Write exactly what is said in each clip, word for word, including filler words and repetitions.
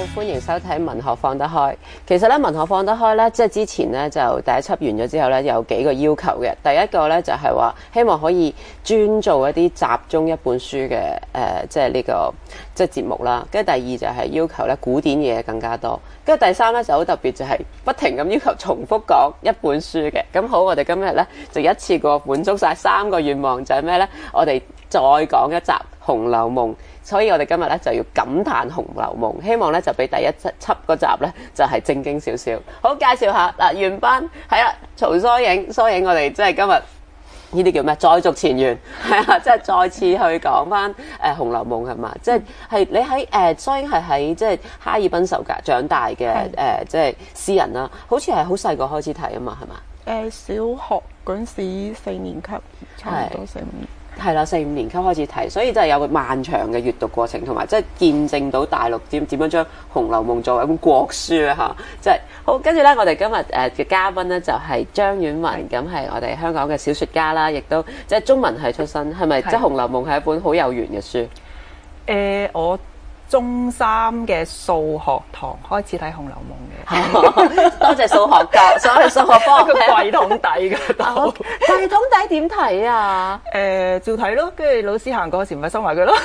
歡迎收睇文學放得開。其實咧，文學放得開咧，即係之前咧就第一輯完咗之後咧，有幾個要求嘅。第一個咧就係話希望可以專做一啲集中一本書嘅誒、呃，即係呢、這個即係節目啦。跟住第二就係要求咧古典嘢更加多。跟住第三咧就好特別，就係不停咁要求重複講一本書嘅。咁好，我哋今日咧就一次過滿足晒三個願望，就係咩咧？我哋再講一集《紅樓夢》。所以我哋今日咧就要感嘆《紅樓夢》，希望咧就俾第一輯嗰集咧就係、是、正經少少。好，介紹下嗱，原班係啦，曹疏影，疏影我哋即係今日呢啲叫咩？再續前緣係啊，即係再次去講翻誒《紅樓夢》係嘛？即係係你喺誒疏影係喺即係哈爾濱受教長大嘅誒，即係詩人啦。好似係好細個開始睇啊嘛，係嘛？ 誒、呃、小學嗰陣時四年級，差唔多四五年。 係啦，四五年級開始睇，所以真係有個漫長嘅閱讀過程，同埋即係見證到大陸點點樣將《紅樓夢》作為一本國書啊！嚇，即係好。跟住咧，我哋今日誒嘅嘉賓咧就係張婉雯，咁係我哋香港嘅小説家啦，亦都即係中文系出身，係咪？即係《紅樓夢》係一本好有緣嘅書。誒、 呃，我中三嘅數學堂開始睇《紅樓夢》嘅， 多謝數學教，所以數學科個櫃桶底嗰度。 櫃桶底點睇啊？ 誒、呃，照睇咯，跟住老師行過時咪收埋佢咯。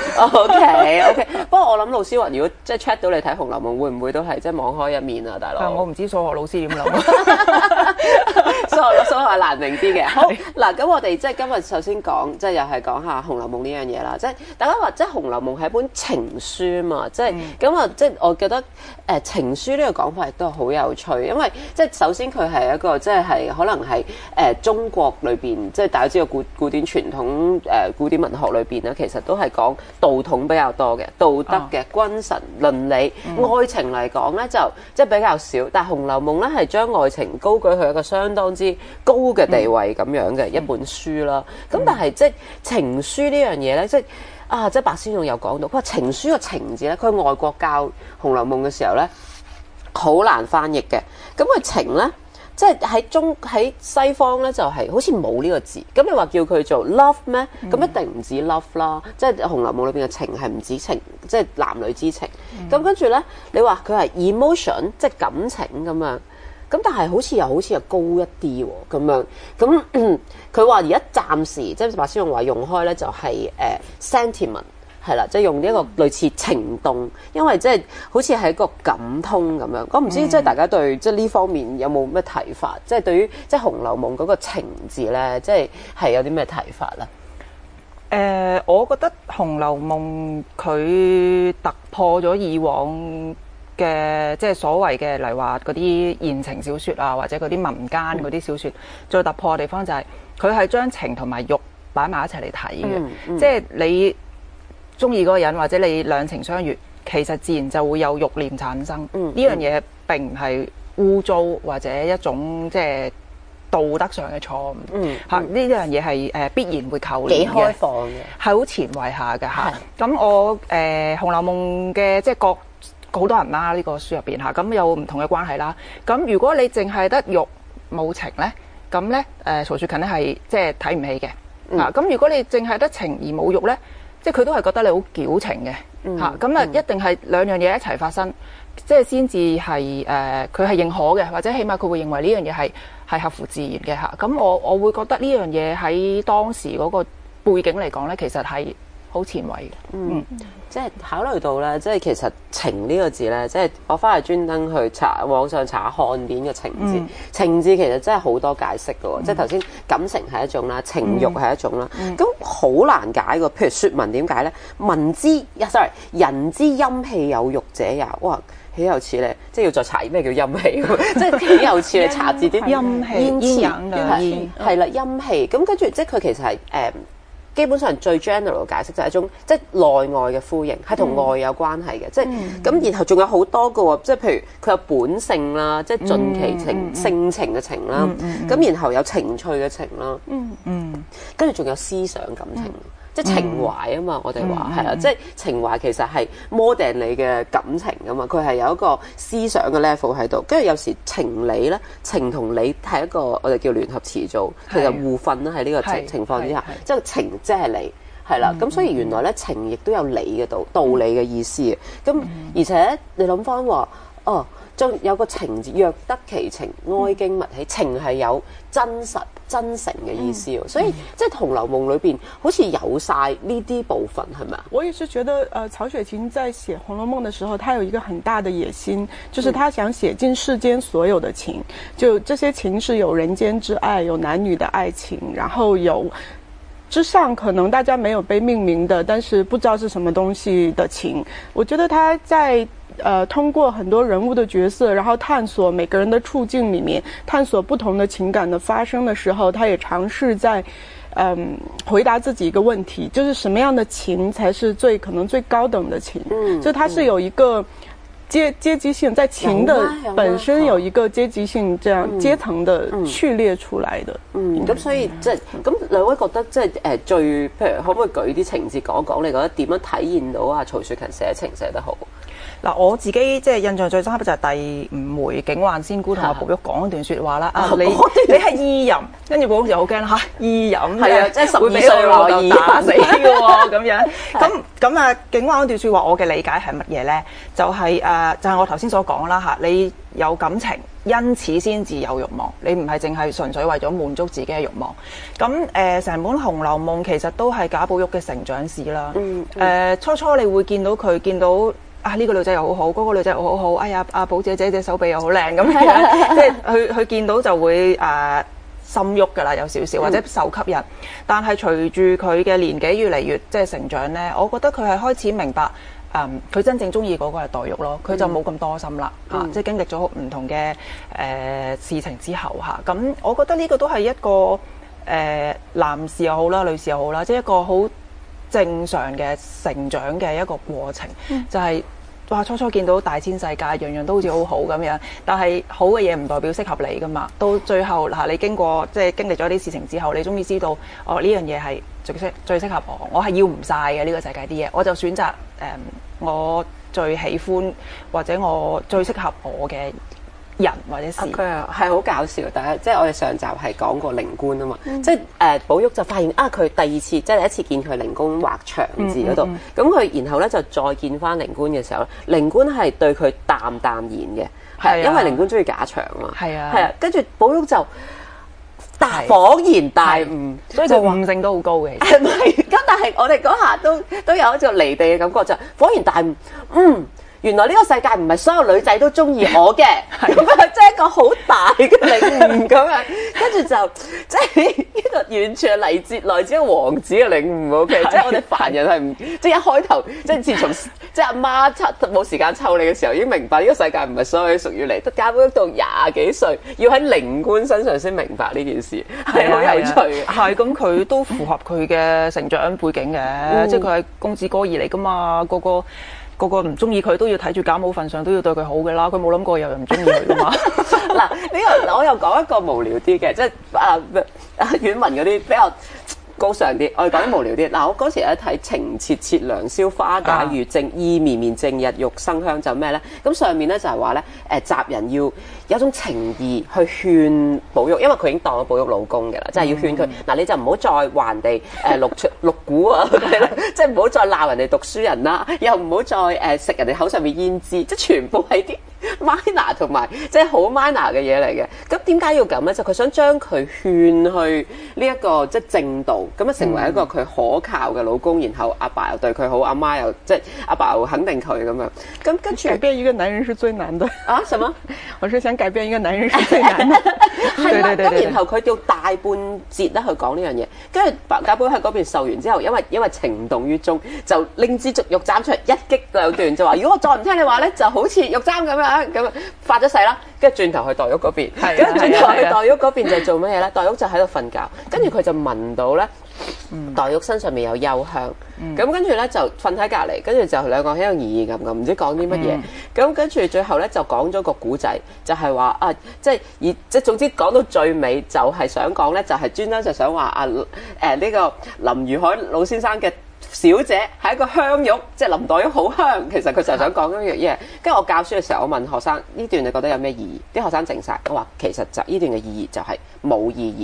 OK OK， 不過我諗老師話，如果即係 check 到你睇《紅樓夢》，會唔會都係即係網開一面啊，大佬？ 我唔知數學老師點諗。 數學數學係難明啲嘅。好嗱，咁我哋即係今日首先講，即係又係講下《紅樓夢》呢樣嘢啦。即係大家話，即係《紅樓夢》係一本情書嘛。即係咁啊！即係我覺得誒、呃、情書呢個講法亦都係好有趣，因為即係首先佢係一個即係係可能係誒、呃、中國裏邊，即係大家知道古古典傳統誒、呃、古典文學裏邊咧，其實都係講道統比較多嘅，道德嘅、哦、君臣倫理、嗯、愛情嚟講咧就即係比較少。但係《紅樓夢》咧係將愛情高舉去一個相當之高嘅地位咁樣嘅一本書啦。咁、嗯、但係即係情書呢樣嘢咧，即係。啊！即係白先勇有講到，佢話情書個情字咧，佢外國教《紅樓夢》嘅時候咧，好難翻譯嘅。咁佢情咧，即係喺中喺西方咧，就係、是、好似冇呢個字。咁你話叫佢做 love 咩？咁、嗯、一定唔止 love 啦。即係《紅樓夢》裏邊嘅情係唔止情，即係男女之情。咁、嗯、跟住咧，你話佢係 emotion， 即係感情咁樣。咁但係好似又好似又高一啲喎，咁樣咁佢話而家暫時即係白先勇話用開咧就係誒 sentiment 係啦，即係用呢一個類似情動，因為即係好似係一個感通咁樣。我唔知即係大家對即係呢方面有冇咩睇法？即係對於即係《紅樓夢》嗰個情字咧，即係係有啲咩睇法咧？ 誒、呃，我覺得《紅樓夢》佢突破咗以往嘅即係所謂嘅，例如話嗰啲言情小説啊，或者嗰啲民間嗰啲小説，最突破嘅地方就係佢係將情同埋慾擺埋一齊嚟睇嘅。嗯嗯、即係你中意嗰個人，或者你兩情相悅，其實自然就會有慾念產生。呢、嗯嗯、樣嘢並唔係污糟或者一種即係道德上嘅錯誤。嗯，嚇呢樣嘢係誒必然會扣連嘅。幾開放嘅，係好前衞下嘅嚇。咁我誒、呃《紅樓夢》嘅即係各好多人啦，呢、這個書入邊嚇，咁有唔同嘅關係啦。咁如果你淨係得慾冇情咧，咁咧誒曹雪芹咧係即係睇唔起嘅。嗯、啊，咁如果你淨係得情而冇慾咧，即係佢都係覺得你好矯情嘅嚇。咁啊，嗯、一定係兩樣嘢一齊發生，即係先至係誒佢係認可嘅，或者起碼佢會認為呢樣嘢係係合乎自然嘅嚇。咁我我會覺得呢樣嘢喺當時嗰個背景嚟講咧，其實係好前衛嘅。嗯。嗯即係考慮到咧，即係其實情呢個字咧，即係我翻去專登去查網上查漢典嘅情字，嗯、情字其實真係好多解釋嘅喎。嗯、即係頭先感情係一種啦，情慾係一種啦，咁好、嗯、難解嘅。譬如説文點解咧？民之，sorry， 人之陰氣有慾者也。哇，豈有此理！即係要再查咩叫陰氣，即係豈有此理查字啲陰氣，陰陽嘅陰係啦，陰氣。咁跟住即係佢其實係誒。嗯基本上最 general 嘅解釋就係一種即係內外嘅呼應，係同外有關係嘅，嗯、即係咁。嗯、然後仲有好多個喎，即係譬如佢有本性啦，即係盡其情、嗯、性情嘅情啦。咁、嗯嗯、然後有情趣嘅情啦。嗯嗯，跟住仲有思想感情。嗯即係情懷啊嘛，嗯、我哋話係啦，即係情懷其實係 model 你嘅感情啊嘛，佢係有一個思想嘅 level 喺度，跟住有時情理咧，情同理係一個我哋叫聯合詞組，其實互訓啦喺呢個情情況之下，即係情即係理。 係啦，咁所以原來咧情亦都有理嘅道道理嘅意思嘅。咁而且你諗翻話，哦，仲有個情字，若得其情，哀矜勿喜，情係有真實真誠嘅意思喎。所以即係《紅樓夢》裏邊好似有晒呢啲部分，係咪啊？ 我也是覺得，呃，曹雪芹在寫《紅樓夢》的時候，他有一個很大的野心，就是他想寫盡世間所有的情，就這些情是有人間之愛，有男女的愛情，然後有之上可能大家沒有被命名的，但是不知道是什麼東西的情。我覺得他在呃通過很多人物的角色，然後探索每個人的處境裡面，探索不同的情感的發生的時候，他也嘗試在嗯回答自己一個問題，就是什麼樣的情才是最可能最高等的情。嗯，就他是有一個階階級性，在情的本身有一個階級性，這樣階層的序列出來的。 嗯，咁所以即係咁，兩位覺得即係誒最，譬如可唔可以舉啲情節講一講？你覺得點樣體現到啊曹雪芹寫情寫得好？ 嗱，我自己即係印象最深刻就係第五回警幻仙姑同阿寶玉講一段説話啦。啊，你你係意淫，跟住寶玉就好驚啦嚇，意淫係啊，即係十二歲老豆打死嘅喎咁樣。咁咁啊，警幻嗰段説話，我嘅理解係乜嘢咧？就係、是、誒、呃，就係、是、我頭先所講啦嚇，你有感情，因此先至有慾望，你唔係淨係純粹為咗滿足自己嘅慾望。咁誒，成、呃、本《紅樓夢》其實都係賈寶玉嘅成長史啦。嗯。誒、嗯呃，初初你會見到佢見到。啊！呢、這個女仔又好好，嗰、那個女仔又好好。哎呀，阿寶姐姐隻手臂又好靚咁樣，即係佢佢見到就會誒、呃、心喐㗎啦，有少少或者受吸引。但係隨住佢嘅年紀越嚟越即係成長咧，我覺得佢係開始明白誒，佢、呃、真正中意嗰個係黛玉咯。佢就冇咁多心啦嚇、嗯啊，即係經歷咗唔同嘅誒、呃、事情之後嚇。咁、啊、我覺得呢個都係一個誒、呃、男士又好啦，女士又好啦，即係一個好正常嘅成長嘅一個過程，嗯、就係、是、哇初初見到大千世界，樣樣都好似好好咁樣，但係好嘅嘢唔代表適合你噶嘛。到最後嗱，你經過即係經歷咗啲事情之後，你終於知道哦，呢樣嘢係最適最適合我，我係要唔晒嘅呢個世界啲嘢，我就選擇誒、嗯、我最喜歡或者我最適合我嘅人或者事。 佢啊係好搞笑，大家即係我哋上集係講過靈官啊嘛，嗯、即係誒寶玉就發現啊，佢第二次即係第一次見佢靈官畫牆字嗰度，咁佢、嗯嗯嗯、然後咧就再見翻靈官嘅時候咧，靈官係對佢淡淡然嘅，係、啊、因為靈官中意賈牆啊嘛，係啊，係啊，跟住寶玉就大恍然大悟， 所以就悟性都好高嘅。 係咪？咁但係我哋嗰下都都有一種離地嘅感覺，就恍然大悟，嗯。原來呢個世界唔係所有女仔都中意我嘅，咁啊真係一個好大嘅領悟咁啊！跟住就即係呢個完全係嚟自來自一個王子嘅領悟，OK？即係我哋凡人係唔即係一開頭，即係自從即係阿媽湊冇時間湊你嘅時候，已經明白呢個世界唔係所有都屬於你。得賈寶玉到廿幾歲，要喺靈官身上先明白呢件事，係好有趣嘅。 係咁，佢都符合佢嘅成長背景嘅，嗯、即係佢係公子哥兒嚟噶嘛，個個。個個唔中意佢都要睇住賈母份上都要對佢好嘅啦，佢冇諗過有人唔中意佢噶嘛。 嗱，呢個我又講一個無聊啲嘅，即係啊啊阮文嗰啲比較高尚啲，我哋講啲無聊啲。嗱，我嗰時咧睇情切切良宵花解月正，意綿綿正日玉生香就咩咧？咁上面咧就係話咧誒襲人要有一種情義去勸寶玉，因為佢已經當咗寶玉老公嘅啦，即係要勸佢嗱、嗯，你就唔好再話人哋誒錄出錄古啊，即係唔好再鬧人哋讀書人啦，又唔好再誒食人哋口上面胭脂，即係全部係啲 minor 同埋即係好 minor 嘅嘢嚟嘅。咁點解要咁咧？就佢想將佢勸去呢一個即係正道。咁啊，成為一個佢可靠嘅老公，然後阿爸又對佢好，阿媽又即係阿爸又肯定佢咁樣。咁跟住改變一個男人是最難的啊？什麼？ 我是想改變一個男人是最難的。 係啦，咁然後佢要大半節咧去講呢樣嘢，跟住賈寶玉喺嗰邊受完之後，因為因為情動於中，就拎支玉簪出嚟一擊兩斷，就話如果我再唔聽你話咧，就好似玉簪咁樣咁發咗誓啦。跟住轉頭去黛玉嗰邊，跟住轉頭去黛玉嗰邊就做乜嘢咧？黛玉就喺度瞓覺，跟住佢就聞到咧。嗯、黛玉身上面有幽香，咁、嗯、跟住咧就瞓喺隔離，跟住就兩個喺度疑疑咁咁，唔知講啲乜嘢。咁、嗯、跟住最後咧就講咗個古仔，就係、是、話啊，即係以即係總之講到最尾就係想講咧，就係專登就想話啊誒呢、呃這個林如海老先生嘅小姐係一個香玉，即、就、係、是、林黛玉好香。其實佢就係想講一樣嘢。跟住我教書嘅時候，我問學生呢段你覺得有咩意義？啲學生靜晒，我話其實就呢段嘅意義就係冇意義。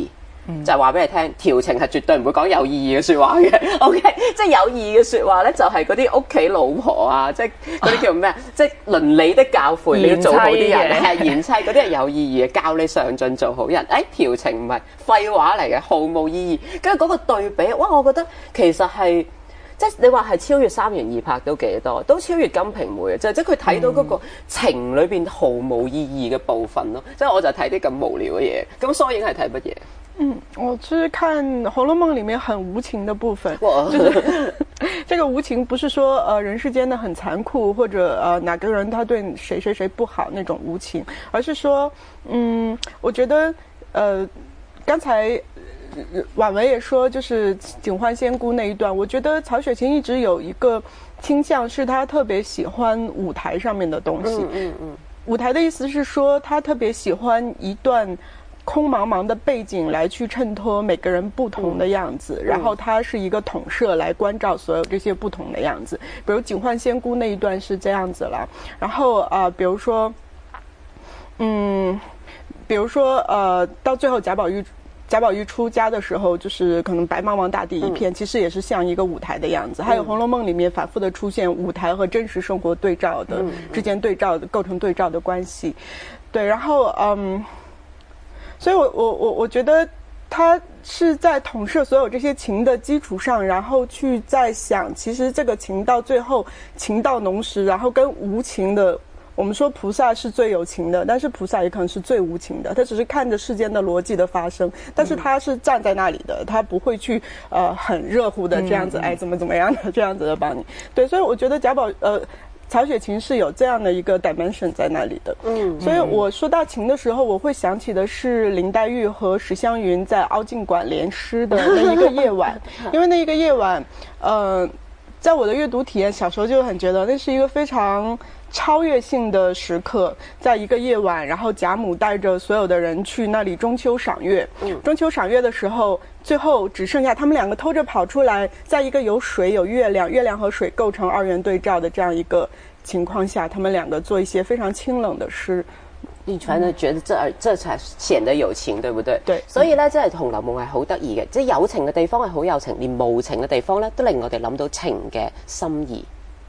嗯、就係話俾你聽，調情係絕對唔會講有意義嘅説話嘅。OK， 即係有意義嘅説話咧，就係嗰啲屋企老婆啊，即係嗰啲叫咩？即係倫理的教誨，你要做好啲人，係賢妻嗰啲係有意義嘅，教你上進做好人。誒、哎，調情唔係廢話嚟嘅，毫無意義。跟住嗰個對比，哇！我覺得其實係。即係你話係超越三言二拍都幾多，都超越金瓶梅嘅，就即係佢睇到嗰個情裏邊毫無意義嘅部分咯。即係我就睇啲咁無聊嘅嘢。咁蘇影係睇乜嘢？ 嗯，我是看《紅樓夢》裡面很無情的部分。就是這個無情不是說呃人世間的很殘酷，或者呃哪個人他對誰誰誰不好那種無情，而是說，嗯，我覺得呃剛才。婉薇也說，就是警幻仙姑那一段，我覺得曹雪芹一直有一個傾向，是他特別喜歡舞台上面的東西。嗯嗯嗯。舞台的意思是說，他特別喜歡一段空茫茫的背景來去襯托每個人不同的樣子，嗯、然後他是一個統攝來關照所有這些不同的樣子。比如警幻仙姑那一段是這樣子啦，然後啊、呃，比如說，嗯，比如說呃，到最後賈寶玉。賈寶玉出家的時候，就是可能白茫茫大地一片，嗯、其實也是像一個舞台的樣子。還有《紅樓夢》裡面反覆的出現舞台和真實生活對照的、嗯、之間對照的構成對照的關係。對，然後嗯，所以我我我我覺得他是在統攝所有這些情的基礎上，然後去再想，其實這個情到最後情到濃時，然後跟無情的。我們說菩薩是最有情的，但是菩薩也可能是最無情的。他只是看着世間的邏輯的發生，但是他是站在那裡的，他不會去呃很熱乎的這樣子，哎，怎麼怎麼樣的這樣子的幫你。對，所以我覺得賈寶呃曹雪芹是有這樣的一個 dimension 在那裡的。嗯，所以我說到情的時候，我會想起的是林黛玉和史湘雲在凹盡館聯詩的那一個夜晚，因為那一個夜晚，呃，在我的閱讀體驗，小時候就很覺得那是一個非常。超越性的時刻，在一個夜晚，然後賈母帶着所有的人去那裡中秋賞月。嗯，中秋賞月的時候，最後只剩下他們兩個偷着跑出來，在一個有水有月亮，月亮和水構成二元對照的這樣一個情況下，他們兩個做一些非常清冷的詩。 你反正覺得這、嗯、這才顯得有情，對不對？ 對。 所以咧，即係《紅樓夢》係好得意嘅，即係有情嘅地方係好有情，連無情嘅地方咧，都令我哋諗到情嘅心意。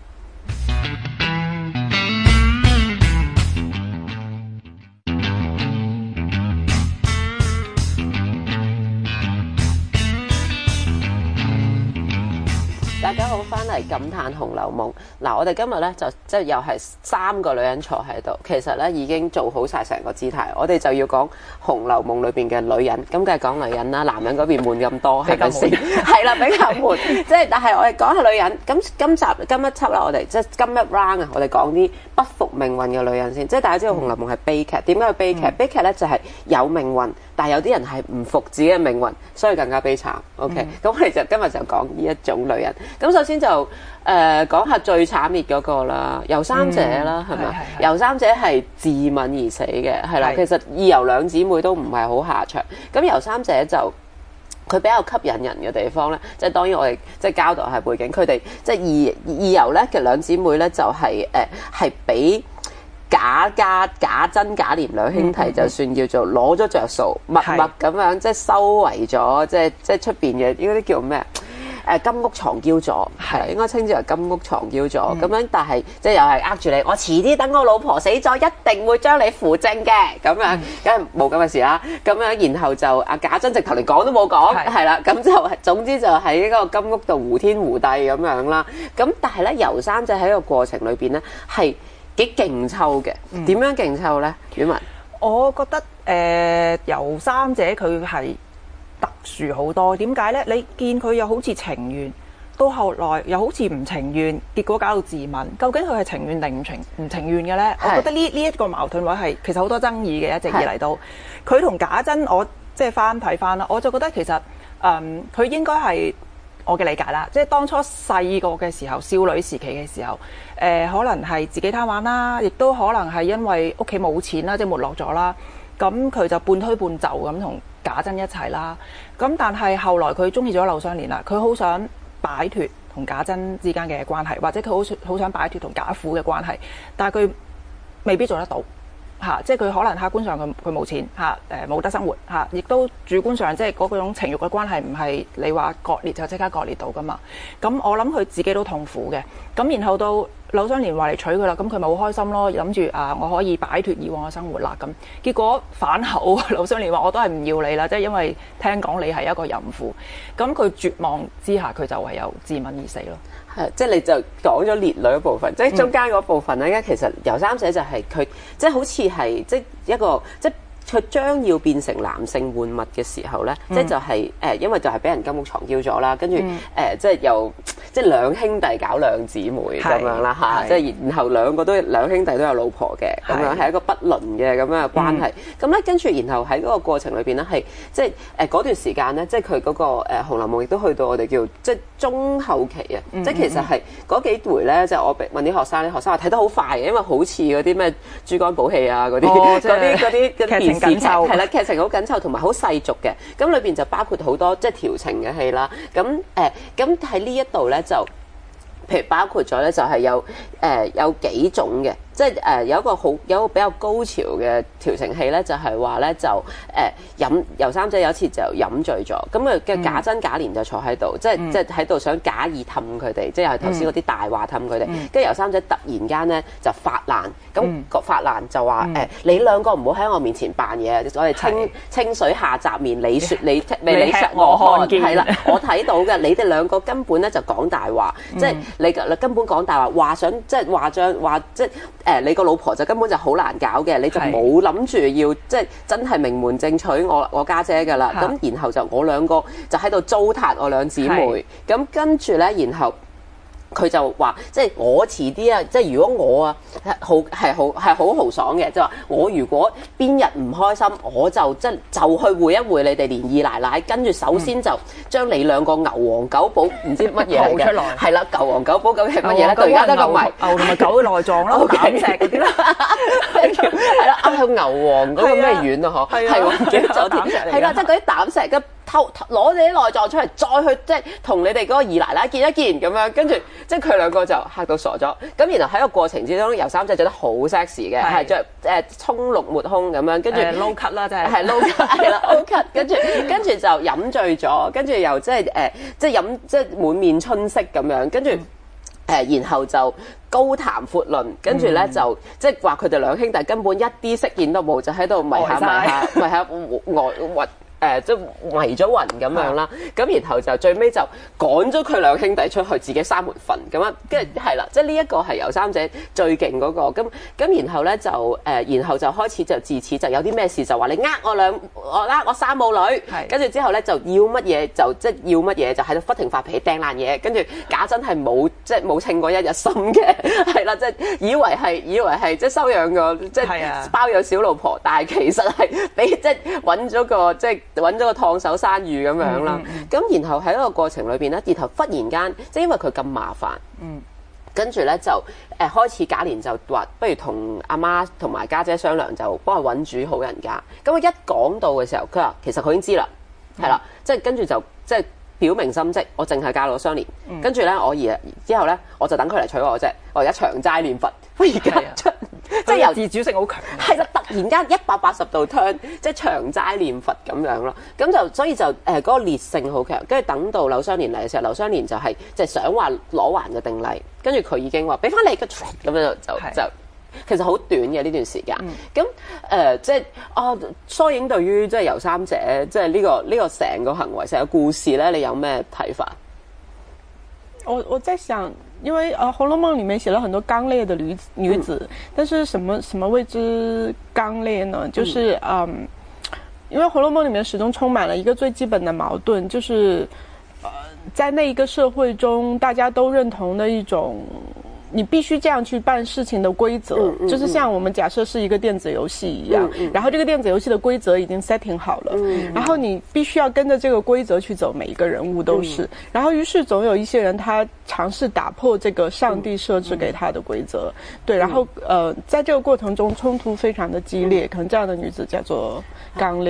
大家好，翻嚟感嘆《紅樓夢》嗱，我哋今日咧就即係又係三個女人坐喺度，其實咧已經做好晒成個姿態，我哋就要講《紅樓夢》裏邊嘅女人，咁梗係講女人啦，男人嗰邊悶咁多，係咪先？係啦，比較悶，即係但係我哋講下女人。咁今集今一輯啦，我哋即係今一 round 啊，我哋講啲不服命運嘅女人先。即係大家知道《紅樓夢》係悲劇，點解係悲劇？嗯、悲劇咧就係有命運，但係有啲人係唔服自己嘅命運，所以更加悲慘。OK，咁、嗯、我哋就今日就講呢一種女人。咁首先就誒、呃、講下最慘烈嗰個啦，尤三姐啦，係咪、嗯？尤三姐係自刎而死嘅，係啦。其實二尤兩姊妹都唔係好下場。咁尤三姐就佢比較吸引人嘅地方咧，即係當然我哋即係交代下背景，佢哋即係二二尤咧嘅兩姊妹咧就係誒係俾賈家賈珍賈璉兩兄弟就算叫做攞咗着數，默默咁樣即係收圍咗，即係即係出邊嘅呢啲叫咩？誒金屋藏嬌咗，係應該稱之為金屋藏嬌咗咁樣，但係即係又係呃住你，我遲啲等我老婆死咗，一定會將你扶正嘅咁樣，梗係冇咁嘅事啦。咁樣然後就阿賈珍直頭連講都冇講，係啦，咁就總之就喺嗰個金屋度胡天胡地咁樣啦。咁但係咧，尤三姐喺個過程裏邊咧係幾勁抽嘅，點樣勁抽咧？婉雯， 我覺得誒尤三姐佢係特殊好多，點解呢？你見佢又好似情願，到後來又好似唔情願，結果搞到自刎。究竟佢係情願定唔情唔情願嘅呢？我覺得呢呢一個矛盾位係其實好多爭議嘅，一直以嚟都。佢同賈珍，我即係翻睇翻啦，我就覺得其實誒佢應該係我嘅理解啦，即係當初細個嘅時候，少女時期嘅時候，誒、呃、可能係自己貪玩啦，亦都可能係因為屋企冇錢啦，即係沒落咗啦，咁佢就半推半就咁同賈珍一齊啦，咁但係後來佢中意咗柳湘蓮啦，佢好想擺脫同賈珍之間嘅關係，或者佢好好想擺脫同賈府嘅關係，但係佢未必做得到， 嚇，即係佢可能客觀上佢佢冇錢嚇，誒冇得生活嚇，亦都主觀上即係嗰種情慾嘅關係唔係你話割裂就即刻割裂到噶嘛。咁我諗佢自己都痛苦嘅。咁然後到柳湘蓮話嚟娶佢啦，咁佢咪好開心咯，諗住啊我可以擺脱以往嘅生活啦咁。結果反口柳湘蓮話我都係唔要你啦，即係因為聽講你係一個淫婦。咁佢絕望之下，佢就唯有自刎而死咯。 係，即係你就講咗烈女嗰部分，即係中間嗰部分咧，其實尤三姐就係佢，即係好似係即係一個即係。佢將要變成男性玩物嘅時候咧，嗯、即係就係、是、誒、呃，因為就係俾人金屋藏嬌咗啦，跟住誒，即係又即係兩兄弟搞兩姊妹咁樣啦嚇，即係然後兩個都兩兄弟都有老婆嘅，咁樣係一個不倫嘅咁樣嘅關係。咁咧跟住然後喺嗰個過程裏邊咧，係即係誒嗰段時間咧，即係佢嗰個誒《紅樓夢》亦都去到我哋叫即係中後期啊，嗯、即係其實係嗰幾回咧，即係我問啲學生，啲學生話睇得好快嘅，因為好似嗰啲咩珠光寶氣啊嗰啲嗰啲嗰啲嗰啲。緊湊係啦，劇情好緊湊，同埋好世俗嘅。咁裏邊就包括好多即係調情嘅戲啦。咁誒，咁喺呢一度咧就，譬如包括咗咧就係有誒、呃、有幾種嘅。即係誒有一個好有一個比較高潮嘅調情戲咧，就係話咧就誒、呃、飲尤三姐有一次就飲醉咗，咁佢嘅假真假蓮就坐喺度，嗯、即係即係喺度想假意氹佢哋，即係頭先嗰啲大話氹佢哋。跟住尤三姐突然間咧就發爛，咁個、嗯、發爛就話誒、嗯呃、你兩個唔好喺我面前扮嘢，我哋清是清水下閘面，你説你你你説我看，係啦，我睇到嘅，你哋兩個根本咧就講大話，嗯、即係你你根本講大話，話想即係話將話即係。誒、呃，你個老婆就根本就好難搞嘅，你就冇諗住要即係真係名門正娶我我家姐㗎啦。咁是然後就我兩個就喺度糟蹋我兩姊妹。咁是跟住咧，然後佢就話，即係我遲啲啊，即係如果我啊好係好係好豪爽嘅，即係話我如果邊日唔開心，我就即係就去會一會你哋連二奶奶，跟住首先就將你兩個牛黃九寶唔知乜嘢嚟嘅，係啦，牛黃九寶究竟係乜嘢咧？到而家都咁迷牛同埋狗嘅內臟咯，膽石嗰啲啦， 係啦，啱係牛黃嗰個咩丸啊？嗬，係喎，唔記得咗添，係啦，即係嗰啲膽石嘅。偷攞你啲內臟出嚟，再去即係同你哋嗰個二奶奶見一見咁樣，跟住即係佢兩個就嚇到傻咗。咁然後喺個過程之中，尤三姐着得好 sexy 嘅，係着誒葱綠抹胸咁樣，跟住撈咳啦，真係係撈咳係啦，撈咳，跟住跟住就飲醉咗，跟住又即係誒即係飲即係滿面春色咁樣，跟住誒然後就高談闊論，跟住咧就即係話佢哋兩兄弟根本一啲色見都冇，就喺度迷下迷下迷下呆暈。誒即係迷咗魂咁樣啦，咁然後就最尾就趕咗佢兩兄弟出去，自己閂門瞓咁樣，跟住係啦，即係呢一個係尤三姐最勁嗰個，咁咁然後咧就誒，然後就開始就自此就有啲咩事就話你呃我兩我呃我三母女，跟住之後咧就要乜嘢就即係要乜嘢就喺度不停發脾氣掟爛嘢，跟住假真係冇即係冇稱過一日心嘅，係啦，即係以為係以為係即係收養個即係包養小老婆，但係其實係俾即係揾咗個即係。揾咗個燙手山芋咁樣啦，咁、嗯、然後喺一個過程裏邊咧，然後忽然間，即係因為佢咁麻煩，嗯、跟住咧就誒、呃、開始賈璉就話，不如同阿媽同埋家姐商量，就幫佢揾主好人家。咁佢一講到嘅時候，佢話其實佢已經知啦，係啦、嗯，即係跟住就即係表明心跡，我淨係嫁到相連，嗯、跟住咧我而之後咧我就等佢嚟娶我啫，我而家長齋念佛，我而家出。即係由自主性好強， 係啦，突然間一百八十度 turn， 即係長齋念佛咁樣咯。咁就所以就誒嗰、呃那個烈性好強。跟住等到柳湘蓮嚟嘅時候，柳湘蓮就係即係想話攞還嘅定例，跟住佢已經話俾翻你嘅咁樣就就就其實好短嘅呢段時間。咁誒、嗯呃、即係啊，疏影對於即係尤三姐即係呢、這個呢、這個成個行為成個故事咧，你有咩睇法？ 我我在想。因為呃，《紅樓夢》裡面寫了很多剛烈的女女子，嗯、但是什麼什麼謂之剛烈呢？就是嗯，嗯，因為《紅樓夢》裡面始終充滿了一個最基本的矛盾，就是呃，在那一個社會中，大家都認同的一種。你必須這樣去辦事情的規則，嗯嗯、就是像我們假設是一個電子遊戲一樣，嗯嗯、然後這個電子遊戲的規則已經 setting 好了，嗯、然後你必須要跟着這個規則去走，每一個人物都是，嗯、然後於是總有一些人他嘗試打破這個上帝設置給他的規則，嗯、對，然後呃，在這個過程中衝突非常的激烈，嗯、可能這樣的女子叫做剛烈。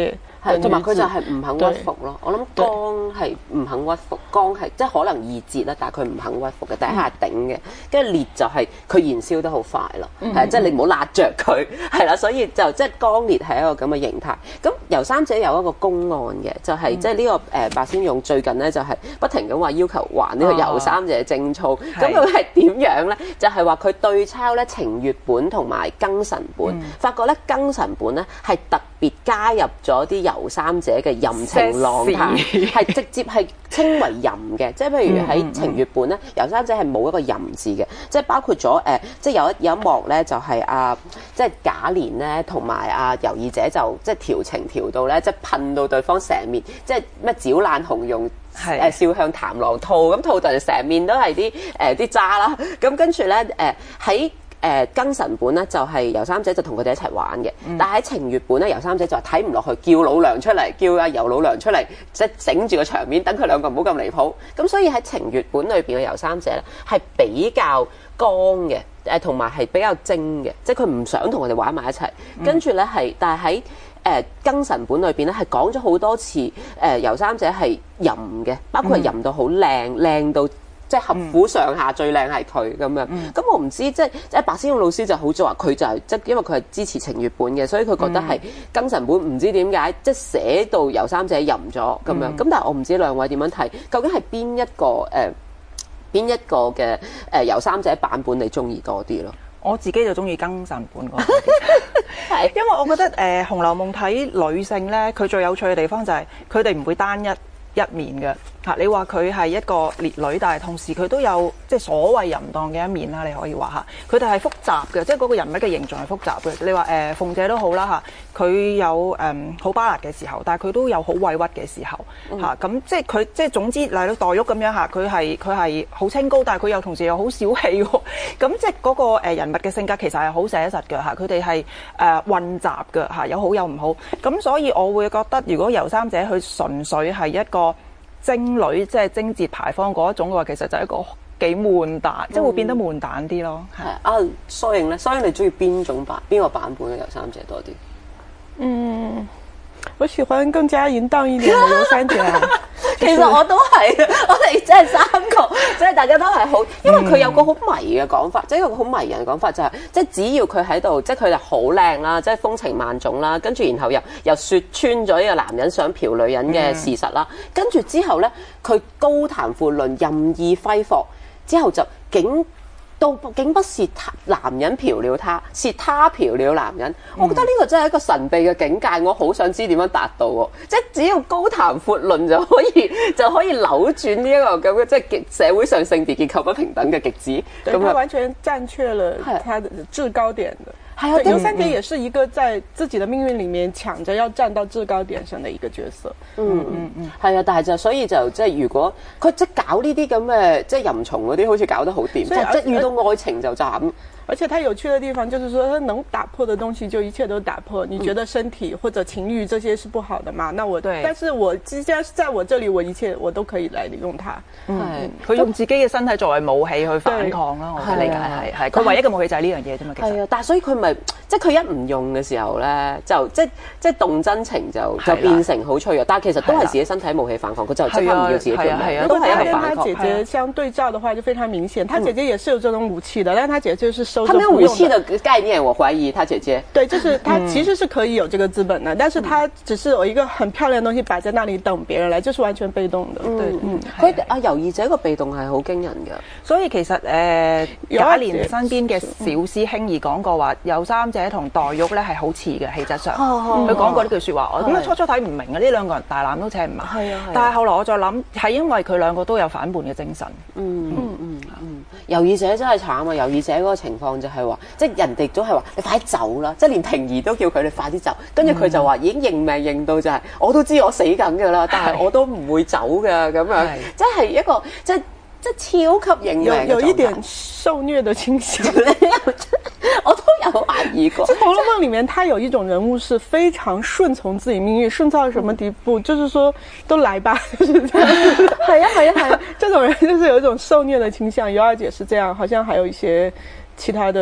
係，同埋佢就係唔肯屈服咯。我諗剛係唔肯屈服，剛係即係可能易折啦，但係佢唔肯屈服嘅，第一下頂嘅，跟住烈就係佢燃燒得好快咯，係即係你唔好辣着佢，係啦，所以就即係剛烈係一個咁嘅形態。咁尤三姐有一個公案嘅，就係即係呢個誒白先勇最近咧就係不停咁話要求還呢個尤三姐貞操，咁佢係點樣咧？就係話佢對抄咧程月本同埋庚辰本，嗯、發覺咧庚辰本咧係特別加入咗啲尤三姐嘅淫情浪態，係直接係稱為淫嘅，即係譬如喺程月本咧，尤三姐係冇一個淫字嘅，即係包括咗誒、呃，即係有一有一幕咧就係、是、啊，即係賈璉咧同埋啊尤二姐就即係調情調到咧，即係噴到對方成面，即係咩嚼爛紅容。誒、呃、笑向豺狼吐，咁吐就成面都係啲誒啲渣啦，咁跟住咧誒喺誒庚辰本咧就係、是、尤三姐就同佢哋一齊玩嘅，嗯、但係喺程月本咧尤三姐就睇唔落去，叫老娘出嚟，叫阿尤老娘出嚟，即係整住個場面，等佢兩個唔好咁離譜。咁所以喺程月本裏邊嘅尤三姐咧係比較剛嘅，誒同埋係比較精嘅，即係佢唔想同佢哋玩埋一齊。跟住咧係，但係喺誒庚辰本裏邊咧係講咗好多次，誒、呃、尤三姐係淫嘅，包括係淫到好靚，靚、嗯、到即係合府上下、嗯、最靚係佢咁樣。咁、嗯、我唔知即係即係白先勇老師就好似話佢就係即係因為佢係支持程月本嘅，所以佢覺得係庚辰本唔知點解即係寫到尤三姐淫咗咁樣。咁、嗯、但係我唔知兩位點樣睇，究竟係邊一個誒邊、呃、一個嘅誒尤三姐版本你中意多啲咯？ 我自己就中意庚辰本嗰個，係因為我覺得誒、呃《紅樓夢》睇女性咧，佢最有趣嘅地方就係佢哋唔會單一一面嘅嚇。你話佢係一個烈女，但係同時佢都有即係所謂淫蕩嘅一面啦。你可以話嚇，佢哋係複雜嘅，即係嗰個人物嘅形象係複雜嘅。你話誒、呃、鳳姐都好啦嚇，佢有誒好巴辣嘅時候，但係佢都有好委屈嘅時候嚇。咁、嗯啊、即係佢即係總之，例如黛玉咁樣嚇，佢係佢係好清高，但係佢又同時又好小氣喎。咁即係嗰個誒人物嘅性格其實係好寫實嘅嚇，佢哋係誒混雜嘅嚇，有好有唔好。咁所以我會覺得，如果尤三姐佢純粹係一個貞女，即係貞節牌坊嗰一種嘅話，其實就係一個幾悶蛋，嗯、即係會變得悶蛋啲咯。係啊，蘇瑩咧，蘇瑩你中意邊種版邊個版本嘅尤三姐多啲？ 嗯，我喜歡更加淫蕩一點嘅尤三姐啊。 其實我都係，我哋真係三個，即係大家都係好，因為佢有個好迷嘅講法，即係有個好迷人嘅講法就係、是，即係只要佢喺度，即係佢就好靚啦，即係風情萬種啦，跟住然後又又説穿咗呢個男人想嫖女人嘅事實啦，跟住、嗯、之後咧，佢高談闊論，任意揮霍，之後就竟到竟不是男人嫖了他，是他嫖了男人。嗯、我覺得呢個真係一個神秘嘅境界，我好想知點樣達到喎。即係只要高談闊論就可以就可以扭轉呢一個咁嘅即係極社會上性別結構不平等嘅極致。 對，佢完全佔據了他的制高點的。係啊，尤三姐也是一個在自己的命運裡面搶着要站到制高點上的一個角色。 嗯嗯嗯，係啊，但係就所以就即係如果佢即係搞呢啲咁嘅即係淫蟲嗰啲，好似搞得好掂，即係遇到愛情就斬。 而且它有趣的地方就是說，它能打破的東西就一切都打破。你覺得身體或者情慾這些是不好的嘛？那我對，但是我既然在我這裡，我一切我都可以來利用它。 嗯，佢用自己嘅身體作為武器去反抗啦。我嘅理解係係，佢唯一嘅武器就係呢樣嘢啫嘛。其實係啊，但係所以佢咪即係佢一唔用嘅時候咧，就即即係動真情就就變成好脆弱。但係其實都係自己身體武器反抗，佢就即刻唔要自己做咩，都係一個反抗。 他姐姐相對照的話就非常明顯，他姐姐也是有這種武器的，但係他姐姐就是收。 他沒有武器的概念，我懷疑他姐姐。 對，就是他其實是可以有這個資本的，嗯、但是他只是有一個很漂亮的東西擺在那裡等別人來，就是完全被動的。 嗯、 對， 嗯，佢阿尤二姐個被動係好驚人嘅， 所以其實誒賈璉身邊嘅小師兄兒講過話，尤三姐同黛玉咧係好似嘅氣質上，佢講、哦、過呢句説話。我咁樣初初睇唔明啊，呢兩個人大纜都扯唔埋。係啊，但係後來我再諗，係因為佢兩個都有反叛嘅精神。 嗯嗯嗯嗯，尤二姐真係慘啊！尤二姐嗰個情況就係話，即係人哋都係話你快啲走啦，即係連平兒都叫佢你快啲走，跟住佢就話已經認命認到就係、是、我都知我死緊㗎啦，但係我都唔會走㗎咁樣，即係一個即係即係超級認命嘅狀態， 有有一點受虐的傾向。 我都有懷疑過。 《紅樓夢》裡面，他有一種人物是非常順從自己命運，順到什麼地步？嗯、就是說，都來吧，就是這樣子。係啊係啊係啊，這種人就是有一種受虐的傾向。尤二姐是這樣，好像還有一些其他的。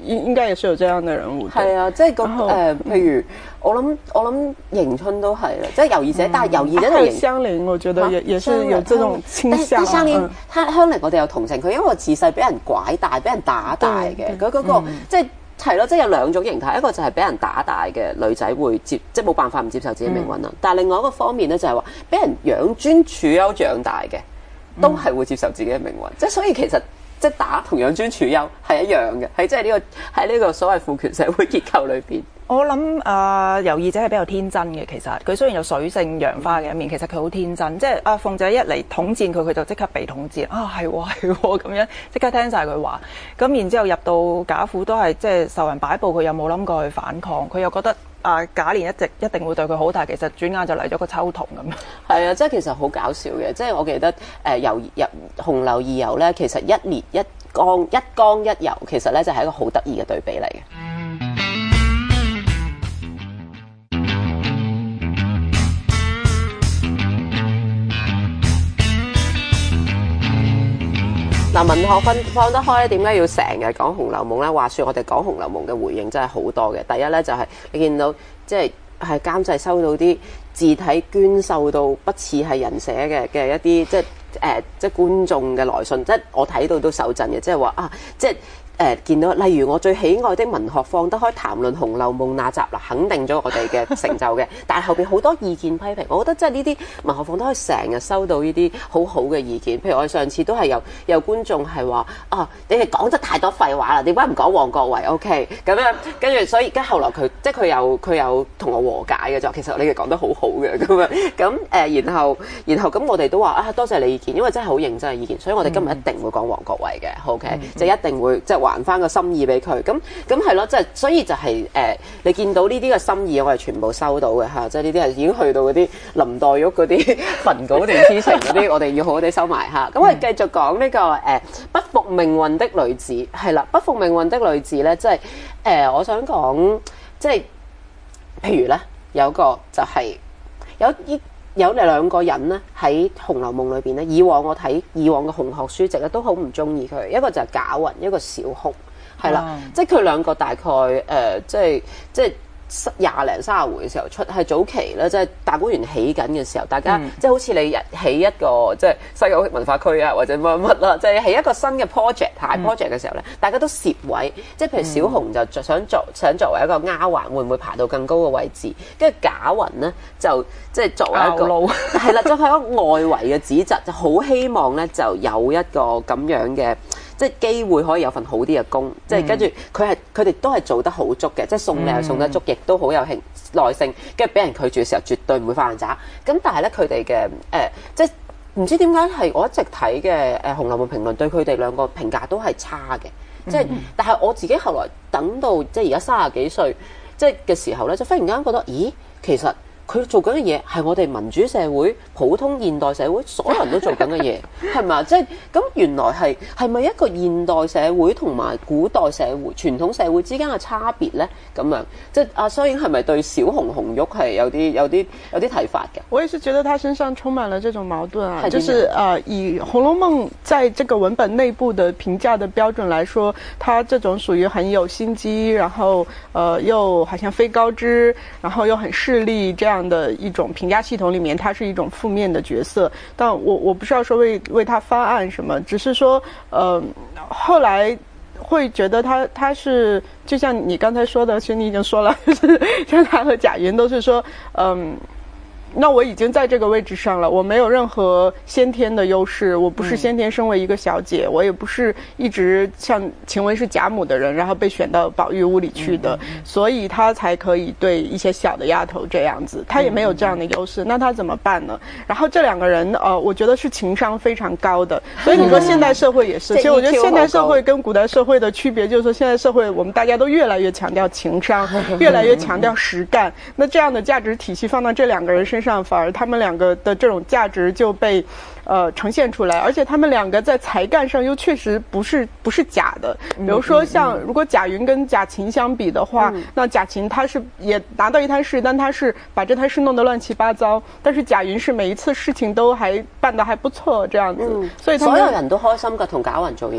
應應該也是有這樣的人物。 係啊，即係個誒，譬如我諗我諗迎春都係啦，即係尤二姐，但係尤二姐同香菱，我覺得也也是有這種傾向。 香菱香菱我哋又同情佢，因為我自細俾人拐大，俾人打大嘅，佢嗰個即係。係咯，即係有兩種形態，一個就係俾人打大嘅女仔會接，即係冇辦法唔接受自己命運啦。嗯、但係另外一個方面咧，就係話俾人養尊處優長大嘅，都係會接受自己嘅命運。即係、嗯、所以其實即係打同養尊處優係一樣嘅，喺即係呢個喺呢個所謂父權社會結構裏邊。 我諗啊，尤二姐係比較天真嘅，其實佢雖然有水性楊花嘅一面，其實佢好天真。即係阿鳳姐一嚟統戰佢，佢就即刻被統戰啊，係喎係喎咁樣，即刻聽晒佢話。咁然之後入到賈府都係即係受人擺佈，佢又冇諗過去反抗，佢又覺得啊賈璉一直一定會對佢好，但係其實轉眼就嚟咗個秋桐咁。 係啊，即係其實好搞笑嘅，即係我記得誒遊入紅樓二遊咧，其實一烈一剛一剛一柔，其實咧就係一個好得意嘅對比嚟嘅。嗱，文學分放得開咧，點解要成日講《紅樓夢》咧？話說我哋講《紅樓夢》嘅回應真係好多嘅。第一咧就係、是、你見到即係係監製收到啲字體娟秀到不似係人寫嘅嘅一啲即係誒、呃、即係觀眾嘅來信，即係我睇到都手震嘅，即係話啊，即係。誒、呃、見到，例如我最喜愛的文學放得開談論《紅樓夢》那集啦，肯定咗我哋嘅成就嘅。但係後邊好多意見批評，我覺得即係呢啲文學放得開，成日收到呢啲好好嘅意見。譬如我哋上次都係有有觀眾係話啊，你哋講得太多廢話啦，點解唔講王國維 ？OK 咁樣，跟住所以跟後來佢即係佢有佢有同我和解嘅，就其實你哋講得好好嘅咁樣。咁誒、呃，然後然後咁我哋都話啊，多謝你意見，因為真係好認真嘅意見，所以我哋今日一定會講王國維嘅。OK，、嗯、就一定會即係話。還翻個心意俾佢，咁咁係咯，即係所以就係、是、誒、呃，你見到呢啲嘅心意，我係全部收到嘅嚇，即係呢啲係已經去到嗰啲林黛玉嗰啲焚稿斷痴情嗰啲，我哋要好好地收埋嚇。咁我哋繼續講呢、這個誒、呃、不服命運的女子，係啦，不服命運的女子咧，即係誒，我想講即係譬如咧，有個就係、是、有依。有兩個人咧喺《紅樓夢》裏邊咧，以往我睇以往嘅紅學書籍咧，都好唔中意佢。一個就係賈雲，一個小紅，係啦，嗯、即係佢兩個大概誒、呃，即係即係廿零三十回嘅時候出，係早期咧，即係大觀園起緊嘅時候，大家、嗯、即係好似你起一個即係西九文化區啊，或者乜乜啦，即係起一個新嘅 project 大 project 嘅時候咧，嗯、大家都攝位，即係譬如小紅就想作想作為一個丫鬟，會唔會爬到更高嘅位置？跟住賈雲咧就即係作為一個係啦，就係、是、一個外圍嘅子侄，就好希望咧就有一個咁樣嘅。即係機會可以有份好啲嘅工，嗯、即係跟住佢係佢哋都係做得好足嘅，即係送禮送得足，亦都好有興耐性。跟住俾人拒絕嘅時候，絕對唔會發爛渣。咁但係咧，佢哋嘅誒，即係唔知點解係我一直睇嘅誒《紅樓夢》評論對佢哋兩個評價都係差嘅。即係，但係我自己後來等到即係而家三十幾歲，即係嘅時候咧，就忽然間覺得，咦，其實。佢做緊嘅嘢係我哋民主社會、普通現代社會所有人都做緊嘅嘢，係咪？即係咁原來係係咪一個現代社會同埋古代社會、傳統社會之間嘅差別咧？咁樣即係阿蘇影係咪對小紅紅玉係有啲有啲有啲睇法嘅？ 我也是覺得他身上充滿了這種矛盾啊，就是呃以《紅樓夢》在這個文本內部的評價的標準來說，它這種屬於很有心機，然後呃又好像非高知，然後又很勢利這樣的一種評價系統裏面，它是一種負面的角色。但我我不是要說為為他翻案什麼，只是說呃後來會覺得他他是就像你剛才說的，其實你已經說了，就是像他和賈雲都是說嗯。那我已經在這個位置上了，我沒有任何先天的優勢，我不是先天身為一個小姐，嗯、我也不是一直像晴雯是賈母的人，然後被選到寶玉屋裏去的，嗯、所以他才可以對一些小的丫頭這樣子，他也沒有這樣的優勢，嗯、那他怎麼辦呢？然後這兩個人，呃，我覺得是情商非常高的，所以你說現代社會也是，其實我覺得現代社會跟古代社會的區別就是說，現代社會我們大家都越來越強調情商，越來越強調實幹，那這樣的價值體系放到這兩個人身上，上反而他們兩個的這種價值就被呃呈現出來，而且他們兩個在才幹上又確實不是不是假的。比如說像如果賈雲跟賈琴相比的話，嗯、那賈琴他是也拿到一攤事，但他是把這攤事弄得亂七八糟，但是賈雲是每一次事情都還辦得還不錯這樣子，嗯、所以他們所有人都開心㗎，同賈雲做嘢。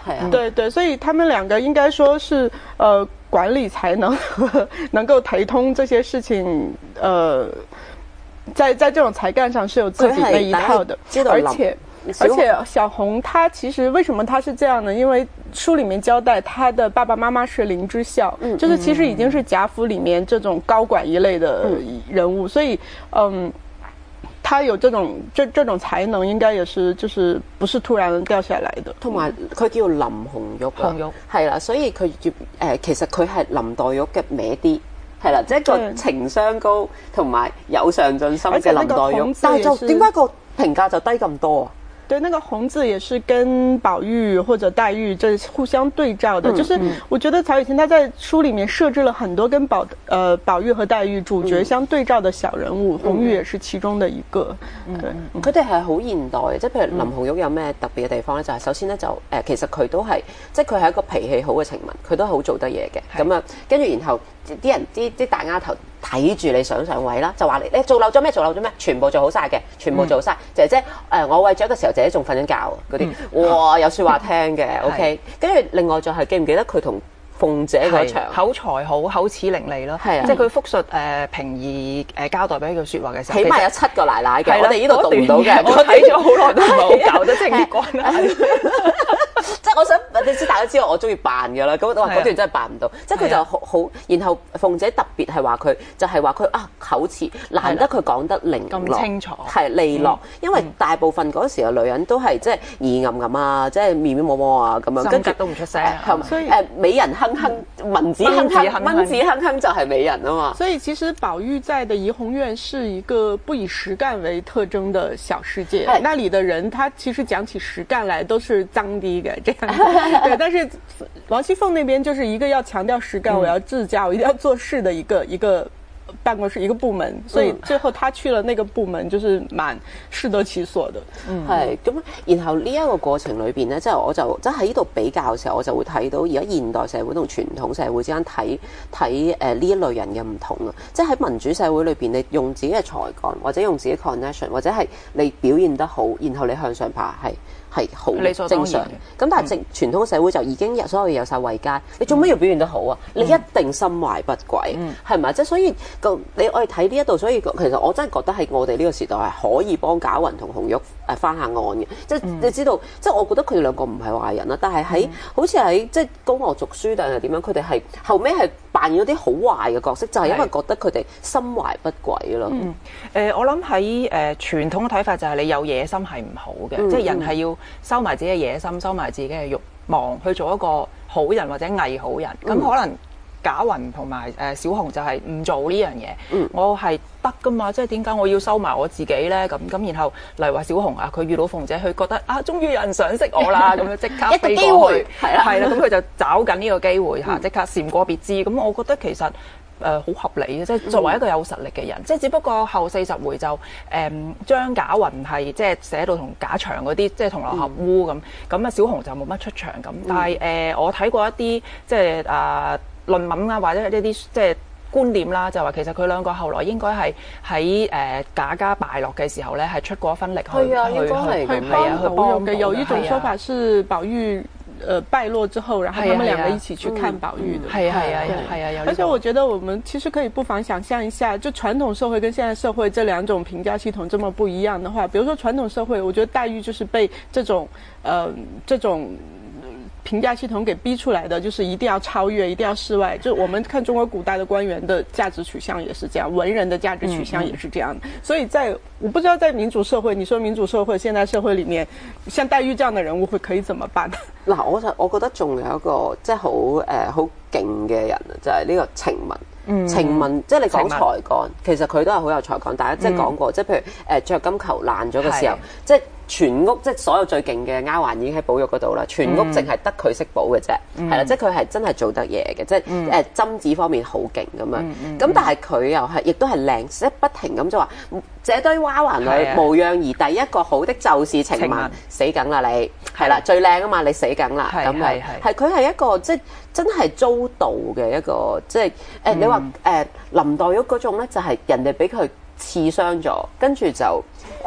係啊， 對對，所以他們兩個應該說是呃管理才能和能夠提通這些事情，呃，在在這種才幹上是有自己那一套的，而且。而且小紅她其實為什麼她是這樣呢？因為書裡面交代她的爸爸媽媽是林之孝，嗯，就是其實已經是賈府裡面這種高管一類的人物，嗯，所以嗯，她有這種這這種才能，應該也是就是不是突然掉下來的。 同埋佢叫林紅玉，紅玉係啦，所以佢叫誒，其實佢係林黛玉嘅歪啲。係啦，即係個情商高同埋有上進心嘅林黛玉，但係就點解個評價就低咁多啊？ 對，那個紅字也是跟寶玉或者黛玉這互相對照的，嗯、就是我覺得曹雪芹他在書裡面設置了很多跟寶呃寶玉和黛玉主角相對照的小人物，嗯、紅玉也是其中的一個。 嗯、對，佢哋係好現代嘅，即係譬如林紅玉有咩特別嘅地方咧？就係、是、首先咧就誒、呃，其實佢都係即係佢係一個脾氣好嘅晴雯，佢都好做得嘢嘅。咁啊，跟住然後啲人啲啲大丫頭睇住你上上位啦，就話你你做漏咗咩？做漏咗咩？全部做好晒嘅，全部做晒。嗯、姐姐誒、呃，我餵咗嘅時候，姐姐仲瞓緊覺嗰啲，嗯、哇有説話聽嘅。OK，跟住另外就係、是、記唔記得佢同鳳姐嗰場口才好，口齒伶俐咯，係啊，即係佢複述誒平兒誒交代俾佢説話嘅時候， 起碼有七個奶奶嘅，我哋呢度讀唔到嘅， 我睇咗好耐都唔係好搞得清啲關係。 即係我想，你知大家知道我中意扮㗎啦，咁我話嗰段真係扮唔到，即係佢就好好，然後鳳姐特別係話佢，就係話佢啊口齒難得佢講得零落， 咁清楚， 係利落，因為大部分嗰時嘅女人都係即係耳吟吟啊，即係面面摸摸啊咁樣， 跟住都唔出聲， 所以誒美人哼哼，文子哼哼，蚊子哼哼就係美人啊嘛。 所以其實寶玉在的怡紅院是一個不以實幹為特徵的小世界，那裡的人他其實講起實幹來都是髒啲嘅這樣。對，但是王熙鳳那邊就是一個要強調實幹，嗯、我要治家，我一定要做事的一個一個辦公室一個部門，所以最後他去了那個部門，就是蠻適得其所的。 嗯，係咁，然後呢一個過程裏邊咧，即係我就即係喺呢度比較嘅時候，我就會睇到而家現代社會同傳統社會之間睇睇誒呢一類人嘅唔同啊！即係喺民主社會裏邊，你用自己嘅才幹，或者用自己 connection，或者係你表現得好，然後你向上爬係。係好正常嘅，咁但係正傳統社會就已經有所有嘢有晒位階，你做乜要表現得好啊？嗯、你一定心懷不軌，係咪、嗯？即係所以個你我哋睇呢一度，所以其實我真係覺得喺我哋呢個時代係可以幫賈雲同紅玉誒翻下岸嘅，即係、嗯、你知道，即係我覺得佢哋兩個唔係壞人啦，但係喺、嗯、好似喺即係宮娥讀書定係點樣，佢哋係後尾係扮演咗啲好壞嘅角色，就係、是、因為覺得佢哋心懷不軌咯。誒、 嗯呃，我諗喺誒傳統嘅睇法就係你有野心係唔好嘅，嗯、即係人係要收埋自己嘅野心，收埋自己嘅慾望，去做一個好人或者偽好人。咁、嗯、可能賈雲同埋誒小紅就係唔做呢樣嘢。嗯、我係得噶嘛，即係點解我要收埋我自己咧？咁咁然後例如話小紅啊，佢遇到鳳姐，佢覺得啊，終於有人賞識我啦，咁樣即刻飛過去，係啦，係啦，咁佢就找緊呢個機會嚇，即刻閃過別枝。咁我覺得其實。誒好、呃、合理嘅，即係作為一個有實力嘅人，嗯、即係只不過後四十回就誒、嗯、將賈雲係即係寫到同賈祥嗰啲即係同流合污咁，咁啊、嗯、小紅就冇乜出場咁，嗯、但係誒、呃、我睇過一啲即係啊論文啊或者一啲即係觀念啦，就話其實佢兩個後來應該係喺誒賈家敗落嘅時候咧，係出過一分力去去啊， 去去幫嘅。有一種說法是寶玉。呃，敗落之後，然後他們兩個一起去看寶玉的。 係啊係啊係啊， 而且我覺得我們其實可以不妨想象一下，就傳統社會跟現在社會這兩種評價系統這麼不一樣的話，比如說傳統社會，我覺得黛玉就是被這種，呃，這種。評價系統給逼出來的就是一定要超越，一定要世外。就我們看中國古代的官員的價值取向也是這樣，文人的價值取向也是這樣。嗯嗯、所以在我不知道在民主社會，你說民主社會、現代社會裏面，像黛玉這樣的人物會可以怎麼辦？ 嗱，我就我覺得仲有一個即係好誒好勁嘅人啊，就係、是、呢個晴雯。晴雯即係你講才幹，其實佢都係好有才幹。大家即係講過，即係譬如誒雀金球爛咗嘅時候，即係全屋即係所有最勁嘅丫鬟已經喺寶玉嗰度啦，全屋淨係得佢識寶嘅啫，係啦，即係佢係真係做得嘢嘅，即係誒針子方面好勁咁樣。咁但係佢又係亦都係靚，即係不停咁就話，這堆丫鬟裏無樣兒第一個好的就是晴雯，死梗啦你，係啦最靚啊嘛，你死梗啦咁係，係佢係一個即係真係遭盜嘅一個，即係誒你話。誒、呃、林黛玉嗰種咧，就係、是、人哋俾佢刺傷咗，跟住就誒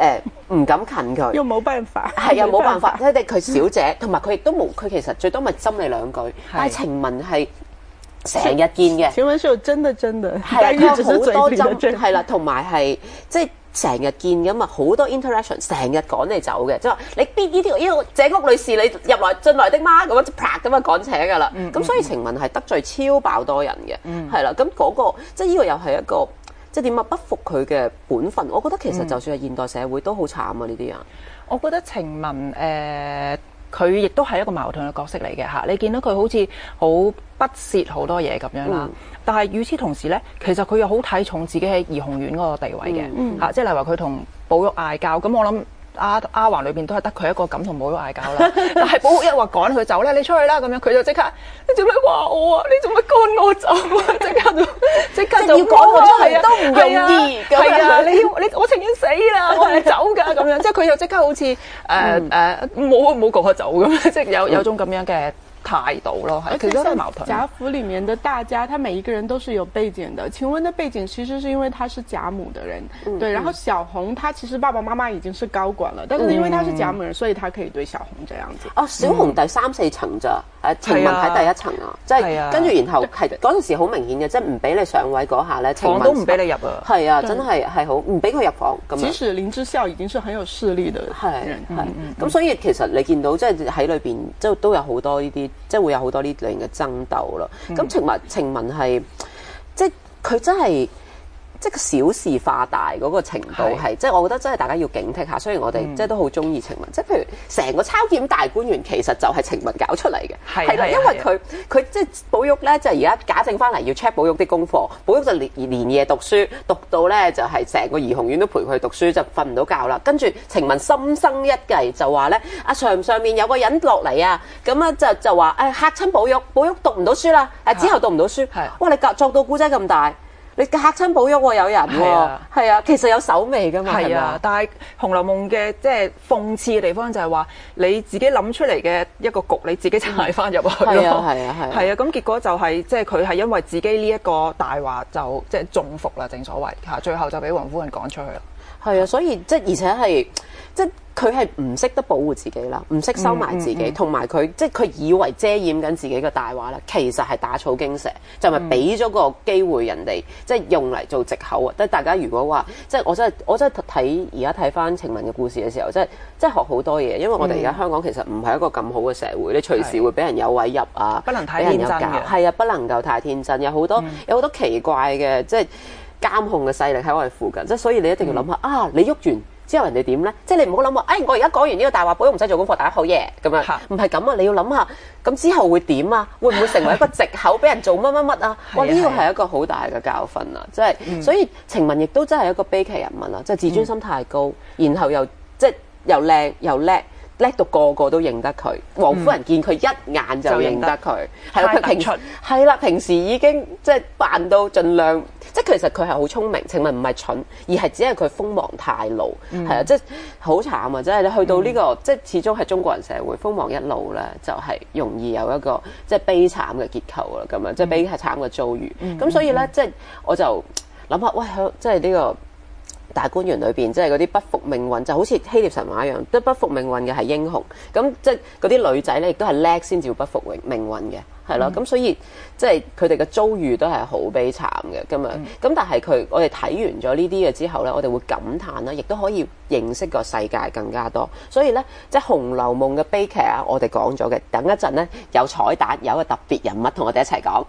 唔敢近佢， 又冇辦法， 係啊冇辦法，即係佢小姐，同埋佢亦都冇，佢其實最多咪針你兩句，但係晴雯係成日見嘅。 晴雯是有真的真的， 係啊，佢有好多針， 針， 係啦，同埋係即係成日見咁啊，好多 interaction， 成日趕你走嘅，即係話你邊呢條呢個這屋女士你入來進來的嗎？咁樣就啪咁啊趕扯㗎啦。咁、嗯嗯、所以晴雯係得罪超爆多人嘅，係啦、嗯。咁嗰、那個即係呢個又係一個。即係點啊？不服佢嘅本分，我覺得其實就算係現代社會都好慘啊！呢啲人， 我覺得晴雯誒，佢亦都係一個矛盾嘅角色嚟嘅嚇。你見到佢好似好不屑好多嘢咁樣啦，嗯、但係與此同時咧，其實佢又好睇重自己喺怡紅院嗰個地位嘅嚇、嗯嗯。即係例如話佢同寶玉嗌交，咁我諗。丫丫鬟裏邊都係得佢一個敢同寶玉嗌交啦，但係寶玉一話趕佢走咧，你出去啦咁樣，佢就即刻，你做咩話我啊？你做乜趕我走啊？即刻就即刻就要趕我出去都唔容易， 係啊！你要你我情願死啦，我唔走㗎咁樣，即係佢又即刻好似誒誒冇冇趕我走咁樣，即係有有種咁樣嘅態度咯，係其實都係矛盾。 賈府裡面的大家，他每一個人都是有背景的。晴雯的背景其實是因為他是賈母的人，嗯、對。然後小紅，他其實爸爸媽媽已經是高管了，但是因為他是賈母人，所以他可以對小紅這樣子。 哦，小紅第三四層咋？誒，晴雯喺第一層啊，即係跟住然後係嗰陣時好明顯嘅，即係唔俾你上位嗰下咧， 房都唔俾你入啊。 係啊，真係係好唔俾佢入房咁樣。 即使林之孝已經是很有勢力的人， 係係咁，所以其實你見到即係喺裏邊，即係都有好多呢啲，即係會有好多呢類嘅爭鬥咯。咁晴雯晴雯係即係佢真係。即係小事化大嗰個程度係，即係我覺得真係大家要警惕下。雖然我哋、嗯、即係都好中意晴雯，即係譬如成個抄檢大觀園其實就係晴雯搞出嚟嘅，係啦，因為佢佢即係寶玉咧，就而家假證翻嚟要 check 寶玉啲功課，寶玉就連連夜讀書，讀到咧就係成個怡紅院都陪佢讀書，就瞓唔到覺啦。跟住晴雯心生一計，就話咧阿上上面有個人落嚟啊，咁啊就就話誒嚇親寶玉，寶玉讀唔到書啦，誒之後讀唔到書，哇你作到古仔咁大。你嚇親寶玉喎，有人喎，係啊，其實有手尾噶嘛，係啊。 但係《紅樓夢》嘅即係諷刺嘅地方就係話，你自己諗出嚟嘅一個局，你自己踩翻入去咯。 係啊，係啊，係啊。 係啊，咁結果就係即係佢係因為自己呢一個大話就即係中伏啦，正所謂嚇，最後就俾王夫人趕出去啦。 係啊，所以即係而且係即係佢係唔識得保護自己啦，唔識收埋自己，同埋佢即係佢以為遮掩緊自己嘅大話啦，其實係打草驚蛇，就咪俾咗個機會人哋即係用嚟做藉口啊！即係大家如果話即係我真係我真係睇而家睇翻晴雯嘅故事嘅時候，即係即係學好多嘢，因為我哋而家香港其實唔係一個咁好嘅社會，你隨時會俾人有位入啊， 不能太天真嘅， 係啊，不能夠太天真，有好多、嗯、有好多奇怪嘅即係監控嘅勢力喺我哋附近，即係所以你一定要諗下、嗯、啊，你喐完之後人哋點咧？即係你唔好諗話，誒我而家講完呢個大話，寶玉唔使做功課，大家好嘢咁樣，唔係咁啊！你要諗下，咁之後會點啊？會唔會成為一個藉口俾人做乜乜乜啊？哇！呢個係一個好大嘅教訓啊！即係，嗯、所以晴雯亦都真係一個悲劇人物啊！即係自尊心太高，嗯、然後又即係又靚又叻。叻到個個都認得佢，王夫人見佢一眼就認得佢，係啦、嗯，佢平時係啦，平時已經即係扮到盡量，即係其實佢係好聰明，晴雯唔係蠢，而係只係佢鋒芒太露，係啊、嗯，即係好慘啊！即係你去到呢、這個，嗯、即係始終係中國人社會，鋒芒一露咧，就係、是、容易有一個即係悲慘嘅結構啦，咁樣即係悲慘嘅遭遇。咁、嗯、所以咧，即係我就諗下，喂，即係呢個大觀園裏邊，即係嗰啲不服命運，就好似希臘神話一樣，都不服命運嘅係英雄。咁即係嗰啲女仔咧，亦都係叻先至不服命運嘅，係咯。咁、嗯、所以即係佢哋嘅遭遇都係好悲慘嘅咁樣。咁、嗯、但係佢，我哋睇完咗呢啲嘅之後咧，我哋會感嘆啦，亦都可以認識個世界更加多。所以咧，即係《紅樓夢》嘅悲劇啊，我哋講咗嘅，等一陣咧有彩蛋，有一個特別人物同我哋一齊講。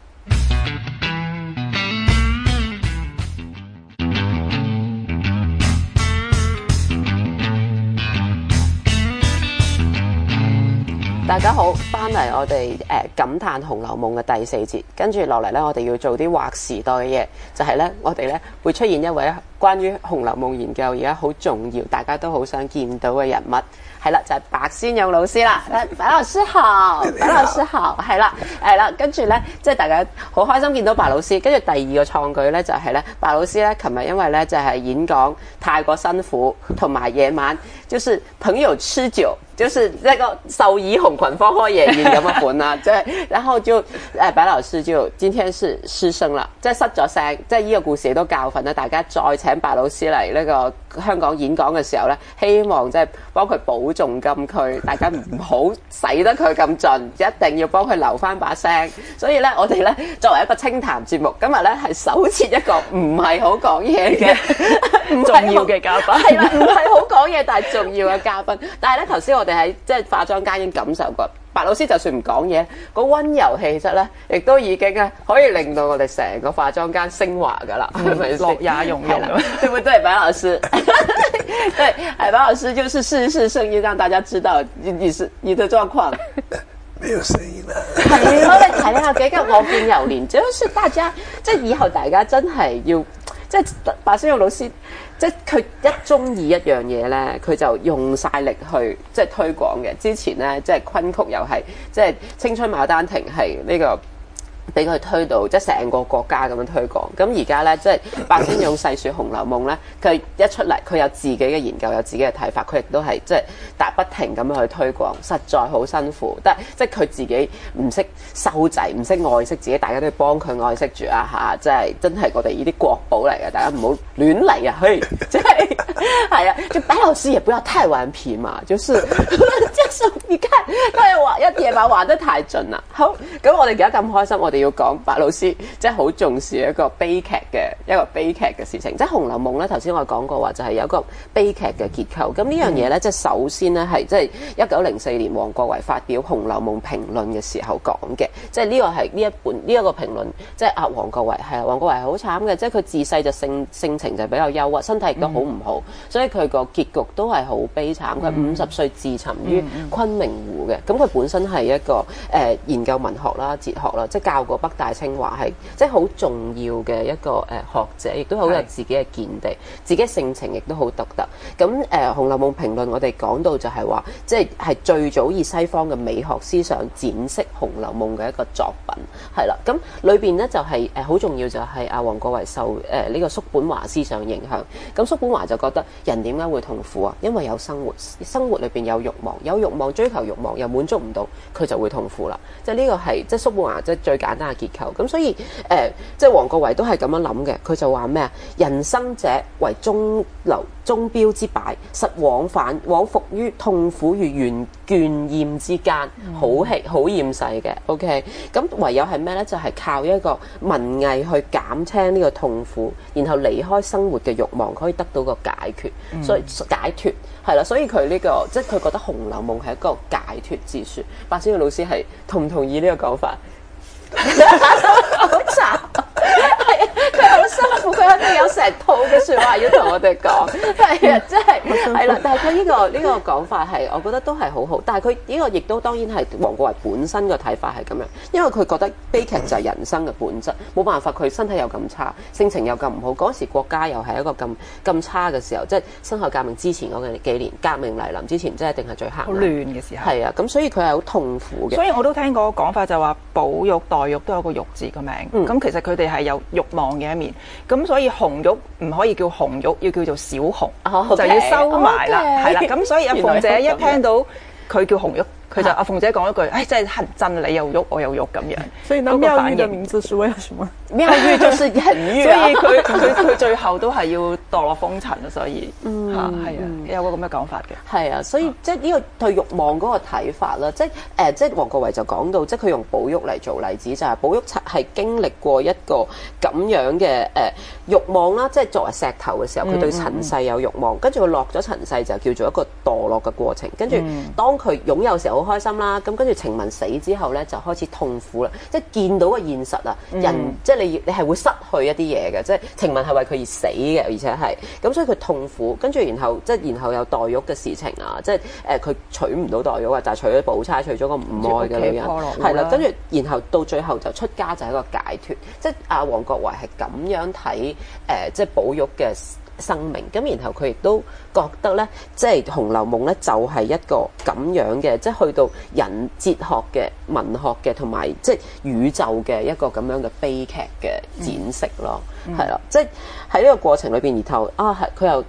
大家好，翻嚟我哋誒、呃、感嘆《紅樓夢》嘅第四節，跟住落嚟咧，我哋要做啲劃時代嘅嘢，就係、是、咧，我哋咧會出現一位關於《紅樓夢》研究而家好重要，大家都好想見到嘅人物，係啦，就係、是、白先勇老師啦。白老師好，白老師好，係啦，係啦，跟住咧，即係大家好開心見到白老師。跟住第二個創舉咧，就係、是、咧，白老師咧，琴日因為咧就係、是、演講太過辛苦，同埋夜晚就是朋友吃酒。 就是那個壽倚紅裙方開夜宴咁嘅款啦，即係然後就誒白老師就今天是失聲啦，即係失咗聲，即係呢個故事亦都教訓咧大家，再請白老師嚟呢個香港演講嘅時候咧，希望即係幫佢保重金區，大家唔好使得佢咁盡，一定要幫佢留翻把聲。所以咧，我哋咧作為一個清談節目，今日咧係首設一個唔係好講嘢嘅重要嘅嘉賓， 係啦，唔係好講嘢但係重要嘅嘉賓。但係咧頭先我哋喺即係化妝間已經感受過，白老師就算唔講嘢，個溫柔氣質咧，亦都已經咧可以令到我哋成個化妝間升華噶啦，係咪先？ 樂也融融， 對不對，白老師？對，白老師就是試試聲音，讓大家知道你你是你的狀況。 沒有聲音啦。 係咯，你睇下幾個我見猶憐，就是大家即係以後大家真係要。即係白先勇老師，即係佢一中意一樣嘢咧，佢就用晒力去即係推廣嘅。之前咧，即係昆曲又係，即係青春牡丹亭係呢個俾佢推到即係成個國家咁樣推廣。咁而家咧，即係白先勇細説《紅樓夢》咧，佢一出嚟，佢有自己嘅研究，有自己嘅睇法，佢亦都係即係但不停咁樣去推廣，實在好辛苦。但係即係佢自己唔識收仔，唔識愛惜自己，大家都要幫佢愛惜住啊嚇！即係真係我哋呢啲國寶嚟嘅，大家唔好亂嚟啊！嘿，即係係啊！就白老師也不要太頑皮嘛，就是就是你看佢話一夜晚玩得太盡啦。好，咁我哋而家咁開心，我哋要講白老師即係好重視一個悲劇嘅一個悲劇嘅事情。即係《紅樓夢》咧，頭先我講過話就係有一個悲劇嘅結構。咁呢樣嘢咧，即係首先咧係即係一九零四年王國維發表《紅樓夢評論》嘅時候講嘅。即係呢個係呢一本呢一個評論，即係阿王國維係啊，王國維係好慘嘅，即係佢自細就性性情就比較憂鬱，身體亦都好唔好，嗯、所以佢個結局都係好悲慘。佢五十歲自沉於昆明湖嘅。咁佢本身係一個誒、呃、研究文學啦、哲學啦，即係教過北大清華，係即係好重要嘅一個誒、呃、學者，亦都好有自己嘅見地，自己性情亦都好獨特。咁誒、呃《紅樓夢評論》我哋講到就係話，即係係最早以西方嘅美學思想展示《紅樓夢》嘅一個作品，係啦。咁裏邊咧就係誒好重要，就係阿王國維受誒呢、呃這個叔本華思想影響。咁叔本華就覺得人點解會痛苦啊？因為有生活，生活裏邊有慾望，有慾望追求慾望又滿足唔到，佢就會痛苦啦。即係呢個係即係叔本華即係最簡單嘅結構。咁所以誒、呃，即係王國維都係咁樣諗嘅。佢就話咩啊？人生者為中流中標之敗，實往返往復於痛苦與倦倦厭之間，好氣好厭世嘅。OK，咁唯有係咩咧？就係、是、靠一個文藝去減輕呢個痛苦，然後離開生活嘅慾望，可以得到個解決。嗯、所以解脫係啦，所以佢呢、這個即係佢覺得《紅樓夢》係一個解脫之書。白先勇老師係同唔同意呢個講法？好慘，係佢好辛苦，佢肯定有成套嘅説話要同我哋講，係啊，即係係啦。但係佢呢個呢、這個講法係，我覺得都係好好。但係佢呢個亦都當然係王國維本身嘅睇法係咁樣，因為佢覺得悲劇就係人生嘅本質，冇辦法。佢身體又咁差，性情又咁唔好，嗰時國家又係一個咁咁差嘅時候，即係辛亥革命之前嗰幾年，革命嚟臨之前，即係一定係最黑好亂嘅時候。 係啊，咁所以佢係好痛苦嘅。 所以我都聽過講法就話寶玉、黛玉都有個玉字個名，咁、嗯、其實佢哋係有慾望嘅一面，咁所以紅玉唔可以叫紅玉，要叫做小紅，哦 okay, 就要收埋啦，係啦 okay，咁所以阿鳳姐一聽到佢叫紅玉。佢就阿鳳姐講一句，哎，真係很真，你又喐，我又喐咁樣。 所以呢，妙玉嘅名字是為了什麼？ 妙玉就是很玉啊。 所以佢佢佢最後都係要墮落風塵啊，所以嚇係啊，有個咁嘅講法嘅。 係啊，所以即係呢個對慾望嗰個睇法啦，即係誒，即係王國維就講到，即係佢用寶玉嚟做例子，就係寶玉係經歷過一個咁樣嘅誒慾望啦，即係作為石頭嘅時候，佢對塵世有慾望，跟住佢落咗塵世就叫做一個墮落嘅過程，跟住當佢擁有時候。好開心啦，咁跟住晴雯死之後咧，就開始痛苦啦。即係見到個現實啊，人、嗯、即係你你係會失去一啲嘢嘅，即係晴雯係為佢而死嘅，而且係咁，所以佢痛苦。跟住然後即係然後有黛玉嘅事情啊，即係誒佢娶唔到黛玉啊，就係娶咗寶釵，娶咗個唔愛嘅女人，係啦。跟住然後到最後就出家就係一個解脫。即係阿王國維係咁樣睇誒、呃，即係寶玉嘅生命，咁然後佢亦都覺得咧，即係《紅樓夢》咧就係一個咁樣嘅，即係去到人哲學嘅、文學嘅，同埋即係宇宙嘅一個咁樣嘅悲劇嘅展示咯，係啦、嗯，即係喺呢個過程裏邊，然後啊係佢又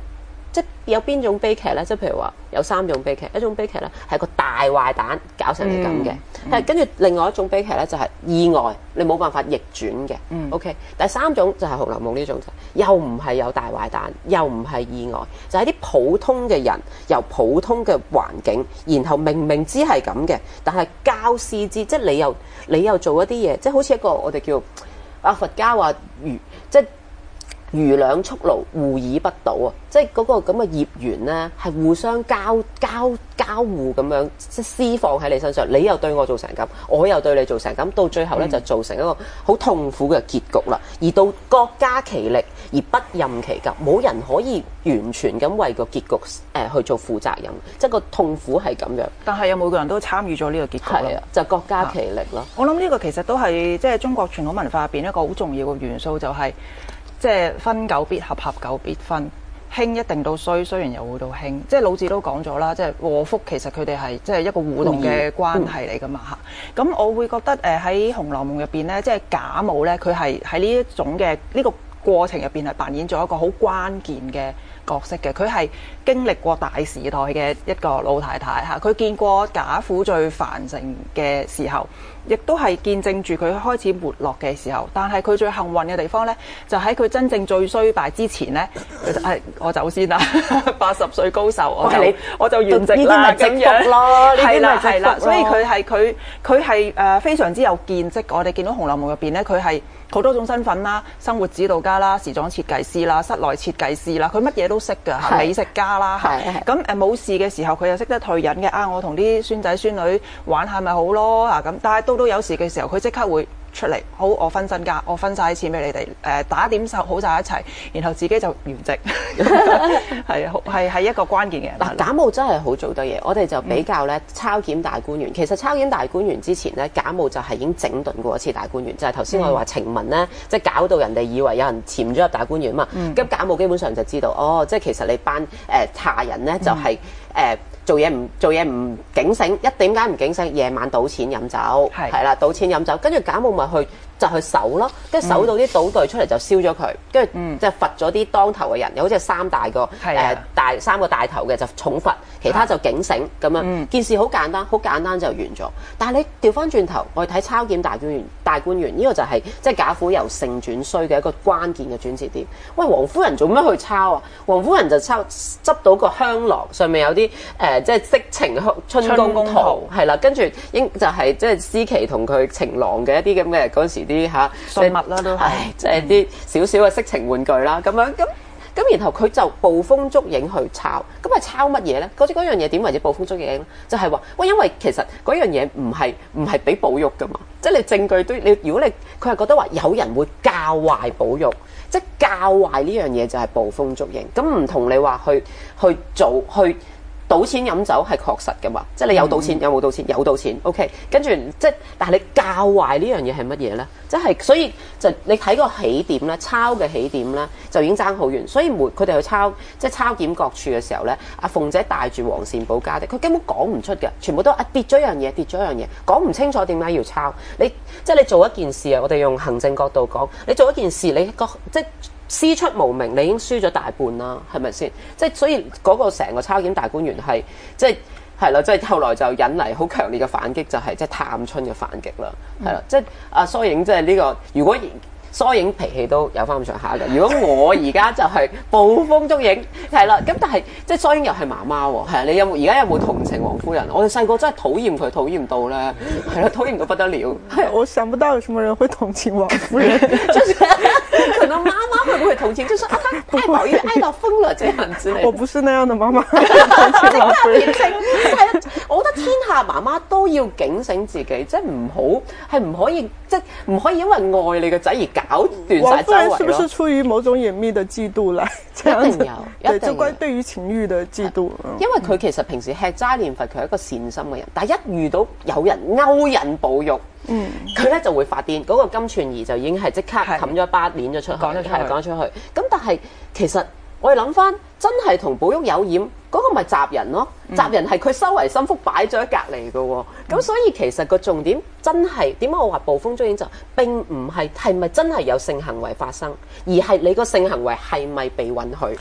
即係有邊種悲劇咧？即係譬如話有三種悲劇，一種悲劇咧係個大壞蛋搞成你咁嘅，係跟住另外一種悲劇咧就係意外，你冇辦法逆轉嘅。嗯、OK，第三種就係《紅樓夢》呢種，又唔係有大壞蛋，又唔係意外，就係、是、啲普通嘅人，由普通嘅環境，然後明明知係咁嘅，但係教師之，即係你又你又做一啲嘢，即係好似一個我哋叫啊佛家話如即係。魚兩束爐，互以不倒啊！即係嗰個咁嘅業緣咧，係互相交交交互咁樣，即係施放喺你身上。你又對我做成咁，我又對你做成咁，到最後咧、嗯、就造成一個好痛苦嘅結局啦。而到各家其力而不任其急，冇人可以完全咁為個結局誒、呃、去做負責任。即係個痛苦係咁樣。 但係有每個人都參與咗呢個結局係啊，就各家其力咯。 我諗呢個其實都係即係中國傳統文化入邊一個好重要嘅元素，就係、是。即係分久必合，合久必分。興一定到衰，衰完又會到興。即係老子都講咗啦，即係禍福其實佢哋係即係一個互動嘅關係嚟㗎嘛嚇。咁、嗯、我會覺得誒喺《紅樓夢》入邊咧，即係賈母咧，佢係喺呢一種嘅呢個過程入邊係扮演咗一個好關鍵嘅角色嘅。佢係經歷過大時代嘅一個老太太嚇，佢見過賈府最繁盛嘅時候，亦都係見證住佢開始沒落嘅時候。但係佢最幸運嘅地方呢，就喺佢真正最衰敗之前呢，誒我走先啦，八十歲高壽我就我就圓寂啦咁樣咯，係啦係啦，所以佢係佢佢係誒非常之有見識。我哋見到《紅樓夢》入邊呢，佢係好多種身份啦，生活指導家啦、時裝設計師啦、室內設計師啦，佢乜嘢都識㗎嚇，美食家啦嚇。咁誒冇事嘅時候，佢又識得退隱嘅啊！我同啲孫仔孫女玩下咪好咯啊咁。但係到到有事嘅時候，佢即刻會出嚟，好，我分身家，我分晒啲錢俾你哋，誒、呃、打點手好晒一齊，然後自己就圓寂，係啊，係係一個關鍵嘅人。 嗱，賈母真係好做得嘢，我哋就比較咧抄檢大觀園。嗯、其實抄檢大觀園之前咧，賈母就係已經整頓過一次大觀園，就係頭先我哋話晴雯咧，嗯、即係搞到人哋以為有人潛咗入大觀園啊嘛。咁賈母基本上就知道，哦，即係其實你班誒下人咧就係、是、誒。呃做嘢唔做嘢唔警醒，一點解唔警醒？夜晚賭錢飲酒，係啦，賭錢飲酒，跟住賈母咪去就去搜咯，跟住搜到啲賭隊出嚟就燒咗佢，跟住即係罰咗啲當頭嘅人，又好似三大個誒、呃、大三個大頭嘅就重罰，其他就警醒咁樣。嗯、件事好簡單，好簡單就完咗。但係你調翻轉頭，我哋睇抄檢大觀園，大觀園呢個就係即係賈府由盛轉衰嘅一個關鍵嘅轉折點。喂，王夫人做咩去抄啊？王夫人就抄執到個香囊，上面有啲誒、呃、即係色情春宮圖，係啦，跟住應就係即係思琪同佢情郎嘅一啲咁嘅嗰陣時啲嚇信物啦，都係即係啲少少嘅色情玩具啦，咁樣咁咁，然後佢就捕風捉影去抄，咁係抄乜嘢咧？嗰啲嗰樣嘢點為之捕風捉影咧？就係話喂，因為其實嗰樣嘢唔係唔係俾寶玉噶嘛，即係你證據都你如果你佢係覺得話有人會教壞寶玉，即係教壞呢樣嘢就係捕風捉影，咁唔同你話去去做去。賭錢飲酒係確實㗎嘛，即係你有賭錢、嗯、有冇賭錢有賭錢 OK， 跟住即係但係你教壞呢樣嘢係乜嘢咧？即係所以就你睇個起點咧，抄嘅起點咧就已經爭好遠，所以每佢哋去抄即係抄檢各處嘅時候咧，阿鳳姐帶住黃善保家的，佢根本講唔出嘅，全部都啊跌咗一樣嘢，跌咗一樣嘢，講唔清楚點解要抄。你即係你做一件事啊，我哋用行政角度講，你做一件事你個即係。師出無名，你已經輸咗大半啦，係咪先？即係所以嗰個成個抄檢大觀園係即係係啦，即係後來就引嚟好強烈嘅反擊，就係即係探春嘅反擊啦，係啦，即係阿疏影即係呢個如果。疏影脾氣都有翻咁上下嘅。如果我而家就係捕風捉影，係啦，咁但係即係疏影又係媽媽喎，係啊，你有冇而家有冇同情王夫人？我哋細個真係討厭佢，討厭到咧，係啦，討厭到不得了。 我想不到有什麼人會同情王夫人， 就是可能媽媽會不會同情？就是啊，他愛寶玉愛到瘋了這樣之類。 我不是那樣的媽媽，同情王夫人。 係啊，我覺得天下媽媽都要警醒自己，即係唔好係唔可以，即係唔可以因為愛你個仔而搞斷晒周圍咯。王夫人是不是出於某種隱秘的嫉妒來這樣子？一定有，對，就關對於情慾的嫉妒。 因為佢其實平時吃齋念佛，佢係一個善心嘅人，但係一遇到有人勾引寶玉，嗯，佢咧就會發癲。嗰、那個金釧兒就已經係即刻冚咗巴，攆咗出去，講咗出去，講咗出去。咁但係其實我哋諗翻，真係同寶玉有染嗰、那個咪襲人咯？襲、嗯、人係佢收為心腹擺咗喺隔離嘅喎。咁、嗯、所以其實個重點真係點解我話捕風捉影就並唔係係咪真係有性行為發生，而係你個性行為係咪被允許？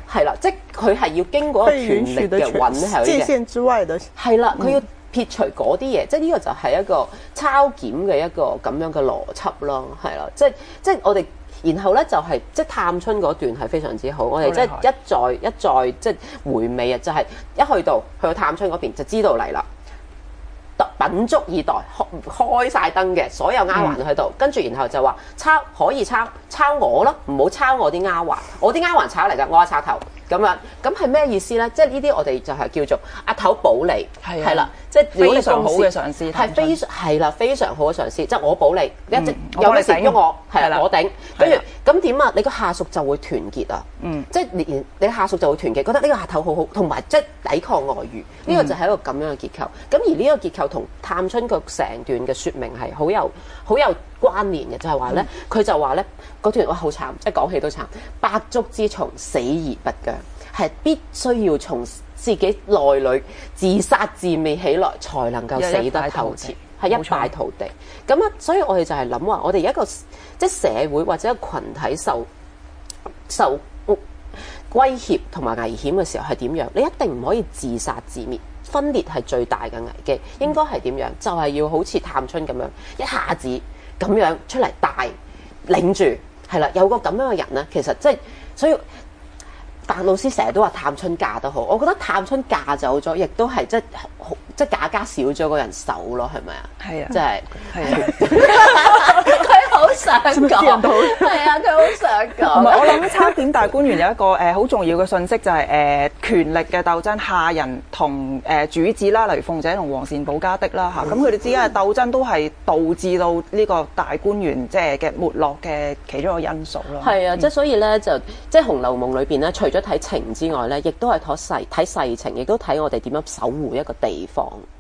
係啦，即係佢係要經過被允許的權力嘅允許嘅界限之外的。 係啦，佢要撇除嗰啲嘢，即係呢個就係一個抄檢嘅一個咁樣嘅邏輯咯，係啦，即係即係我哋。然後咧就係、是、即係探春嗰段係非常之好，我哋即係一再一再即係回味啊！就係、是、一去到去到探春嗰邊就知道嚟啦，品足以待，開晒燈嘅所有丫鬟喺度，跟住、嗯、然後就話抄可以抄抄我咯，唔好抄我啲丫鬟，我啲丫鬟抄嚟㗎，我係抄頭咁樣，咁係咩意思咧？即係呢啲我哋就係叫做阿頭保你，係啦、啊，即係非常好嘅上司， 係非常係啦，非常好嘅上司，即係我保你，你一直有咩事喐我，係啦，我頂，跟住咁點啊？你個下屬就會團結啊，嗯，即係你你下屬就會團結，覺得呢個下頭好好，同埋即係抵抗外遇，呢、這個就係一個咁樣嘅結構。咁、嗯、而呢個結構同探春個成段嘅説明係好有好有關聯嘅，就係話咧，佢、嗯、就話咧嗰段哇好慘，即係講起都慘，百足之蟲死而不僵，係必須要從自己內裏自殺自滅起來，才能夠死得透徹，係一敗塗地。咁啊，所以我哋就係諗話，我哋一個即係社會或者一個羣體受受威脅同埋危險嘅時候係點樣？你一定唔可以自殺自滅。分裂係最大嘅危機，應該係點樣？就係、是、要好似探春咁樣，一下子咁樣出嚟帶領住，係啦，有個咁樣嘅人咧，其實即係所以，但老師成日都話探春嫁得好，我覺得探春嫁走咗，亦都係即係即係嫁家少咗個人手咯，係咪啊？係啊，即係係啊，佢好想講，係啊，佢好想講。 同埋我諗抄檢大觀園有一個誒好、呃、重要嘅信息就係、是、誒、呃、權力嘅鬥爭，下人同誒、呃、主子啦，例如鳳姐同王善保家的啦嚇，咁佢哋之間嘅鬥爭都係導致到呢個大觀園即係嘅沒落嘅其中一個因素咯。 係啊，嗯、即係所以咧就即係《紅樓夢》裏邊咧，除咗睇情之外咧，亦都係睇世睇世情，亦都睇我哋點樣守護一個地方。